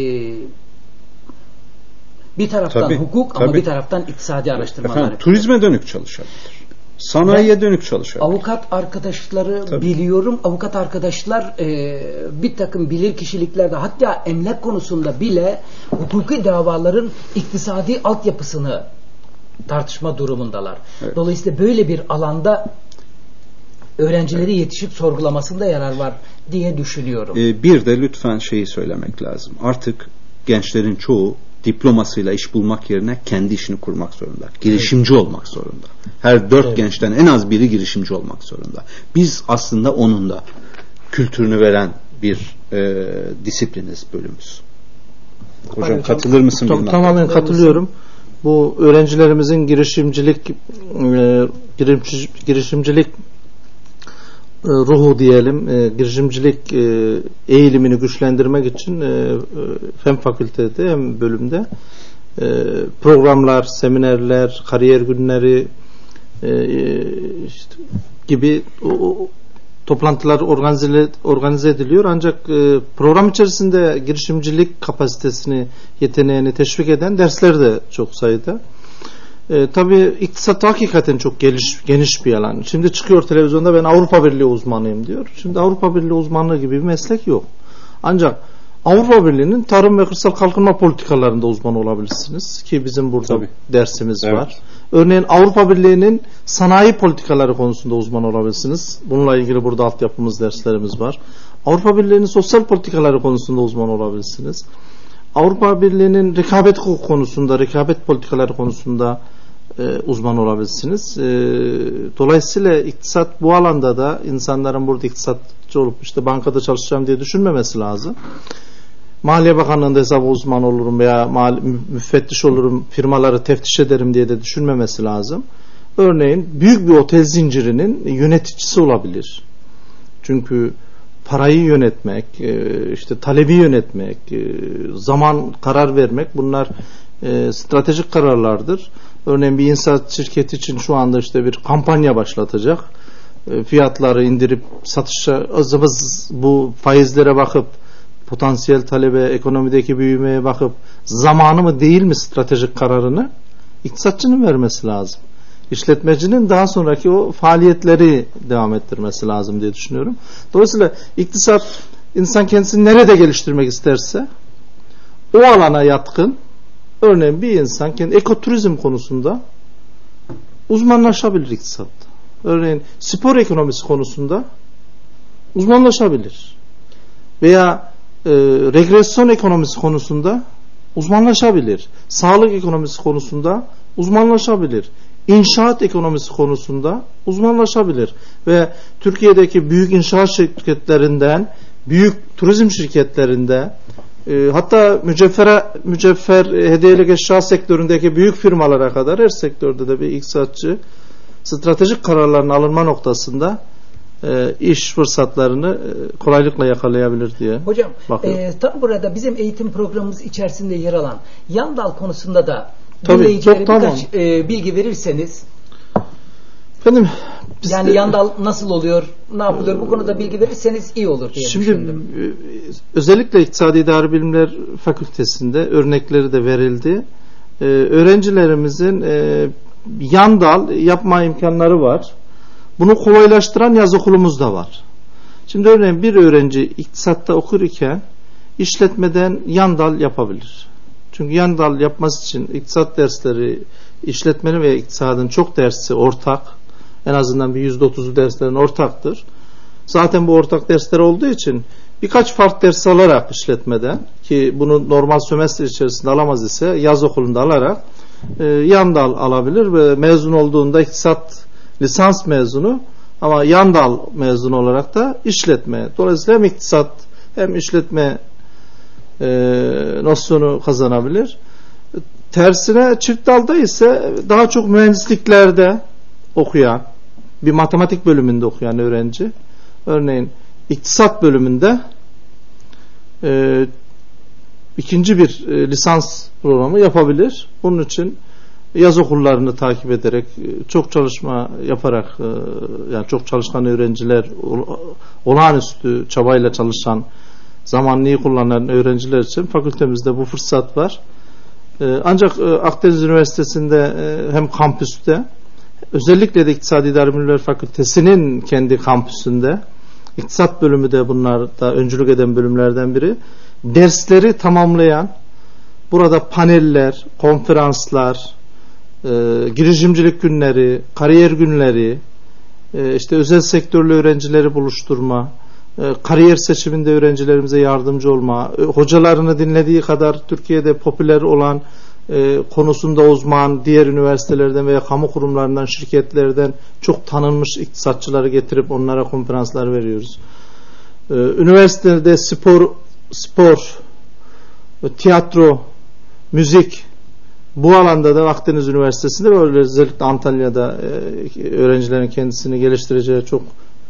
bir taraftan hukuk ama bir taraftan iktisadi araştırmalar. Turizme dönük çalışabilir. Sanayiye dönük çalışabilir. Avukat arkadaşları biliyorum. Avukat arkadaşlar bir takım bilir kişiliklerde hatta emlak konusunda bile hukuki davaların iktisadi altyapısını tartışma durumundalar. Evet. Dolayısıyla böyle bir alanda öğrencileri yetişip sorgulamasında yarar var diye düşünüyorum. Bir de lütfen söylemek lazım. Artık gençlerin çoğu diplomasıyla iş bulmak yerine kendi işini kurmak zorunda. Girişimci olmak zorunda. Her 4 gençten en az biri girişimci olmak zorunda. Biz aslında onun da kültürünü veren bir disipliniz, bölümümüz. Hocam katılır mısın? Tamamen katılıyorum. Bu öğrencilerimizin girişimcilik ruhu diyelim, girişimcilik eğilimini güçlendirmek için hem fakültede hem bölümde programlar, seminerler, kariyer günleri gibi toplantılar organize ediliyor. Ancak program içerisinde girişimcilik kapasitesini, yeteneğini teşvik eden dersler de çok sayıda. Tabii iktisat hakikaten çok geniş bir alan. Şimdi çıkıyor televizyonda ben Avrupa Birliği uzmanıyım diyor. Şimdi Avrupa Birliği uzmanlığı gibi bir meslek yok. Ancak Avrupa Birliği'nin tarım ve kırsal kalkınma politikalarında uzman olabilirsiniz ki bizim burada dersimiz var. Örneğin Avrupa Birliği'nin sanayi politikaları konusunda uzman olabilirsiniz. Bununla ilgili burada altyapımız, derslerimiz var. Avrupa Birliği'nin sosyal politikaları konusunda uzman olabilirsiniz. Avrupa Birliği'nin rekabet konusunda, rekabet politikaları konusunda uzman olabilirsiniz. Dolayısıyla iktisat bu alanda da insanların burada iktisatçı olup işte bankada çalışacağım diye düşünmemesi lazım. Maliye Bakanlığı'nda hesap uzman olurum veya müfettiş olurum, firmaları teftiş ederim diye de düşünmemesi lazım. Örneğin büyük bir otel zincirinin yöneticisi olabilir. Çünkü parayı yönetmek, işte talebi yönetmek, zaman karar vermek, bunlar stratejik kararlardır. Örneğin bir inşaat şirketi için şu anda işte bir kampanya başlatacak. Fiyatları indirip satışa, bu faizlere bakıp, potansiyel talebe, ekonomideki büyümeye bakıp zamanı mı değil mi stratejik kararını iktisatçının vermesi lazım. İşletmecinin daha sonraki o faaliyetleri devam ettirmesi lazım diye düşünüyorum. Dolayısıyla iktisat, insan kendisini nerede geliştirmek isterse o alana yatkın, örneğin bir insan kendi ekoturizm konusunda uzmanlaşabilir iktisat. Örneğin spor ekonomisi konusunda uzmanlaşabilir. Veya regresyon ekonomisi konusunda uzmanlaşabilir. Sağlık ekonomisi konusunda uzmanlaşabilir. İnşaat ekonomisi konusunda uzmanlaşabilir. Ve Türkiye'deki büyük inşaat şirketlerinden, büyük turizm şirketlerinde, hatta mücevher hediyelik eşya sektöründeki büyük firmalara kadar her sektörde de bir iktisatçı stratejik kararların alınma noktasında iş fırsatlarını kolaylıkla yakalayabilir diye. Hocam, tam burada bizim eğitim programımız içerisinde yer alan yan dal konusunda da dinleyicilere birkaç bilgi verirseniz. Efendim, yani yan dal nasıl oluyor, ne yapılıyor, bu konuda bilgi verirseniz iyi olur diye düşündüm. Özellikle İktisadi İdari Bilimler Fakültesinde örnekleri de verildi. Öğrencilerimizin yan dal yapma imkanları var. Bunu kolaylaştıran yaz okulumuz da var. Şimdi örneğin bir öğrenci iktisatta okurken işletmeden yan dal yapabilir. Çünkü yan dal yapması için iktisat dersleri, işletmenin ve iktisadın çok dersi ortak. En azından bir %30'u derslerin ortaktır. Zaten bu ortak dersler olduğu için birkaç farklı ders alarak işletmeden, ki bunu normal sömestr içerisinde alamaz ise yaz okulunda alarak yan dal alabilir ve mezun olduğunda iktisat lisans mezunu ama yan dal mezunu olarak da işletme. Dolayısıyla hem iktisat hem işletme nosyonu kazanabilir. Tersine çift dalda ise daha çok mühendisliklerde okuyan, bir matematik bölümünde okuyan öğrenci, örneğin iktisat bölümünde ikinci bir lisans programı yapabilir. Bunun için yaz okullarını takip ederek, çok çalışma yaparak, yani çok çalışkan öğrenciler, olağanüstü çabayla çalışan, zamanını iyi kullanan öğrenciler için fakültemizde bu fırsat var. Ancak Akdeniz Üniversitesi'nde hem kampüste, özellikle de İktisadi İdari Bilimler Fakültesi'nin kendi kampüsünde, iktisat bölümü de bunlarda öncülük eden bölümlerden biri, dersleri tamamlayan, burada paneller, konferanslar, girişimcilik günleri, kariyer günleri, işte özel sektörlü öğrencileri buluşturma, kariyer seçiminde öğrencilerimize yardımcı olma, hocalarını dinlediği kadar Türkiye'de popüler olan, konusunda uzman diğer üniversitelerden veya kamu kurumlarından, şirketlerden çok tanınmış iktisatçıları getirip onlara konferanslar veriyoruz. Üniversitede spor, tiyatro, müzik, bu alanda da Akdeniz Üniversitesi'nde ve özellikle Antalya'da öğrencilerin kendisini geliştireceği çok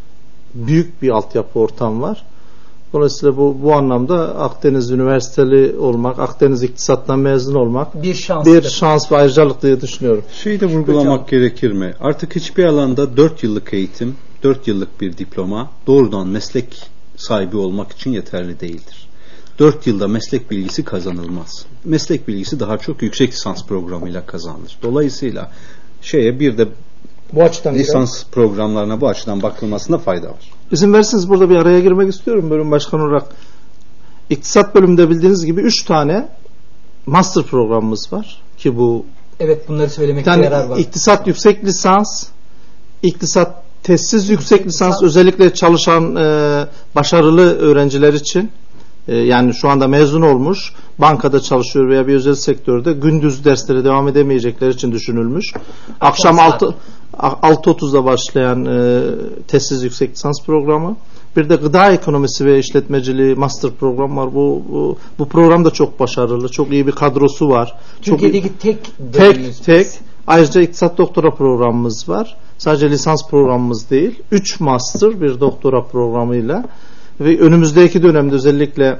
büyük bir altyapı ortam var. Dolayısıyla bu anlamda Akdeniz Üniversiteli olmak, Akdeniz İktisat'tan mezun olmak bir şans ve ayrıcalık diye düşünüyorum. Şeyi de vurgulamak gerekir mi? Artık hiçbir alanda 4 yıllık eğitim, 4 yıllık bir diploma doğrudan meslek sahibi olmak için yeterli değildir. 4 yılda meslek bilgisi kazanılmaz. Meslek bilgisi daha çok yüksek lisans programıyla kazanılır. Dolayısıyla bir de bu açıdan lisans programlarına bu açıdan bakılmasında fayda var. İzin verirseniz burada bir araya girmek istiyorum bölüm başkanı olarak. İktisat bölümünde bildiğiniz gibi 3 tane master programımız var ki bu. Evet, bunları söylemekte yarar var. İktisat yüksek lisans, iktisat testsiz yüksek lisans, özellikle çalışan başarılı öğrenciler için Yani şu anda mezun olmuş, bankada çalışıyor veya bir özel sektörde gündüz derslere devam edemeyecekler için düşünülmüş. Akşam 6.30'da başlayan tezsiz yüksek lisans programı. Bir de gıda ekonomisi ve işletmeciliği master program var. Bu program da çok başarılı. Çok iyi bir kadrosu var. Türkiye'deki tek. Ayrıca iktisat doktora programımız var. Sadece lisans programımız değil. 3 master bir doktora programıyla ve önümüzdeki dönemde özellikle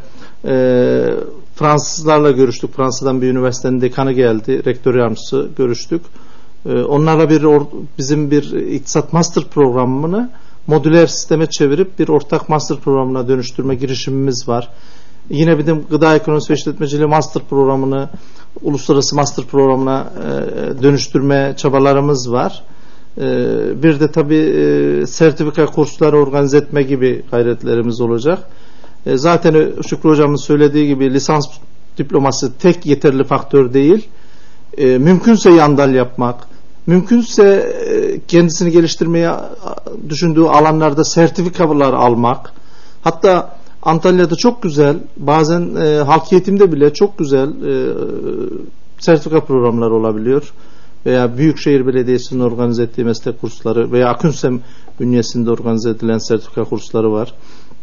Fransızlarla görüştük. Fransa'dan bir üniversitenin dekanı geldi. Rektör yardımcısı görüştük. Onlarla bizim bir iktisat master programını modüler sisteme çevirip bir ortak master programına dönüştürme girişimimiz var. Yine bizim gıda ekonomisi ve işletmeciliği master programını uluslararası master programına dönüştürme çabalarımız var. Bir de tabii sertifika kursları organize etme gibi gayretlerimiz olacak. Zaten Şükrü Hocam'ın söylediği gibi lisans diploması tek yeterli faktör değil. Mümkünse yandal yapmak, mümkünse kendisini geliştirmeye düşündüğü alanlarda sertifikalar almak. Hatta Antalya'da çok güzel, bazen halk eğitimde bile çok güzel sertifika programları olabiliyor. Veya Büyükşehir Belediyesi'nin organize ettiği meslek kursları veya Akünsem bünyesinde organize edilen sertifika kursları var.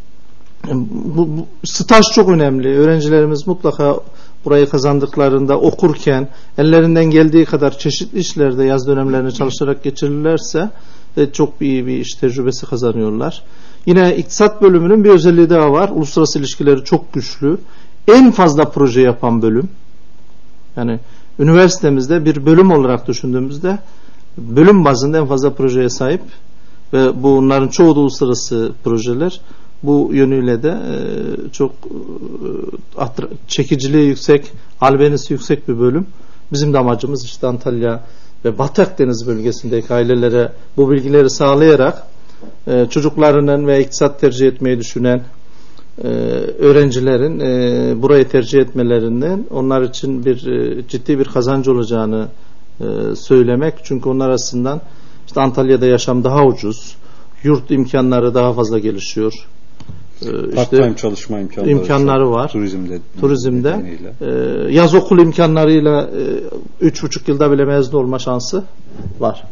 Bu staj çok önemli. Öğrencilerimiz mutlaka burayı kazandıklarında okurken ellerinden geldiği kadar çeşitli işlerde yaz dönemlerini çalışarak geçirirlerse çok iyi bir iş tecrübesi kazanıyorlar. Yine iktisat bölümünün bir özelliği daha var. Uluslararası ilişkileri çok güçlü. En fazla proje yapan bölüm. Yani üniversitemizde bir bölüm olarak düşündüğümüzde bölüm bazında en fazla projeye sahip ve bunların çoğu da uluslararası projeler. Bu yönüyle de çok çekiciliği yüksek, albenisi yüksek bir bölüm. Bizim de amacımız işte Antalya ve Batı Akdeniz bölgesindeki ailelere bu bilgileri sağlayarak çocuklarının ve iktisat tercih etmeyi düşünen öğrencilerin burayı tercih etmelerinden onlar için ciddi bir kazancı olacağını söylemek. Çünkü onlar arasından işte Antalya'da yaşam daha ucuz, yurt imkanları daha fazla gelişiyor. Part-time çalışma imkanları var. Turizmde. Yaz okul imkanlarıyla 3,5 yılda bile mezun olma şansı var.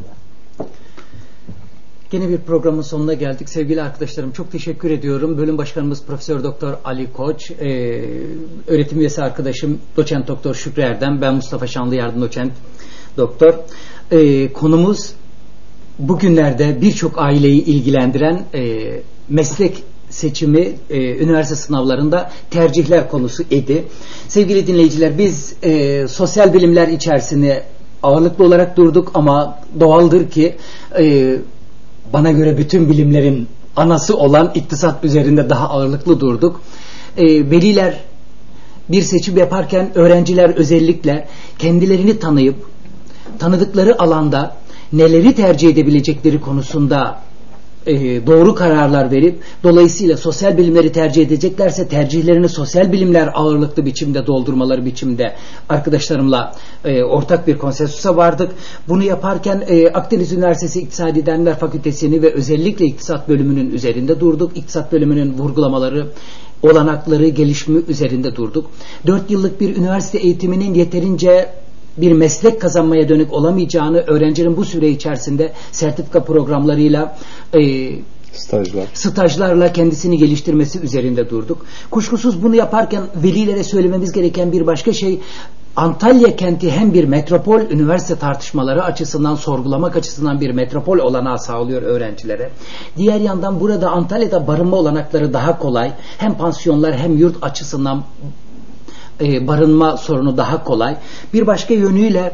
Yine bir programın sonuna geldik. Sevgili arkadaşlarım çok teşekkür ediyorum. Bölüm Başkanımız Profesör Doktor Ali Koç, öğretim üyesi arkadaşım Doçent Doktor Şükrü Erdem, ben Mustafa Şanlı Yardım Doçent Doktor. Konumuz bugünlerde birçok aileyi ilgilendiren meslek seçimi, üniversite sınavlarında tercihler konusu idi. Sevgili dinleyiciler, biz sosyal bilimler içerisinde ağırlıklı olarak durduk ama doğaldır ki bana göre bütün bilimlerin anası olan iktisat üzerinde daha ağırlıklı durduk. Veliler bir seçim yaparken öğrenciler özellikle kendilerini tanıyıp tanıdıkları alanda neleri tercih edebilecekleri konusunda doğru kararlar verip dolayısıyla sosyal bilimleri tercih edeceklerse tercihlerini sosyal bilimler ağırlıklı biçimde doldurmaları biçimde arkadaşlarımla ortak bir konsensüse vardık. Bunu yaparken Akdeniz Üniversitesi İktisadi Bilimler Fakültesini ve özellikle iktisat bölümünün üzerinde durduk. İktisat bölümünün vurgulamaları, olanakları, gelişimi üzerinde durduk. 4 yıllık bir üniversite eğitiminin yeterince bir meslek kazanmaya dönük olamayacağını, öğrencinin bu süre içerisinde sertifika programlarıyla stajlarla kendisini geliştirmesi üzerinde durduk. Kuşkusuz bunu yaparken velilere söylememiz gereken bir başka şey, Antalya kenti hem bir metropol, üniversite tartışmaları açısından, sorgulamak açısından bir metropol olanağı sağlıyor öğrencilere. Diğer yandan burada Antalya'da barınma olanakları daha kolay. Hem pansiyonlar hem yurt açısından barınma sorunu daha kolay. Bir başka yönüyle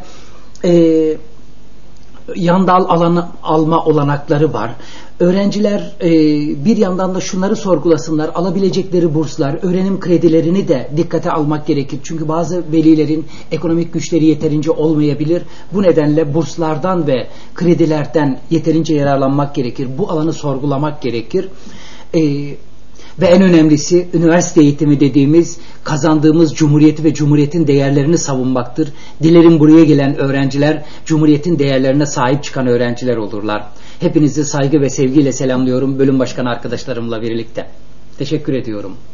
yandal alanı alma olanakları var. Öğrenciler bir yandan da şunları sorgulasınlar, alabilecekleri burslar, öğrenim kredilerini de dikkate almak gerekir. Çünkü bazı velilerin ekonomik güçleri yeterince olmayabilir. Bu nedenle burslardan ve kredilerden yeterince yararlanmak gerekir. Bu alanı sorgulamak gerekir. Ve en önemlisi üniversite eğitimi dediğimiz kazandığımız cumhuriyeti ve cumhuriyetin değerlerini savunmaktır. Dilerim buraya gelen öğrenciler cumhuriyetin değerlerine sahip çıkan öğrenciler olurlar. Hepinizi saygı ve sevgiyle selamlıyorum bölüm başkanı arkadaşlarımla birlikte. Teşekkür ediyorum.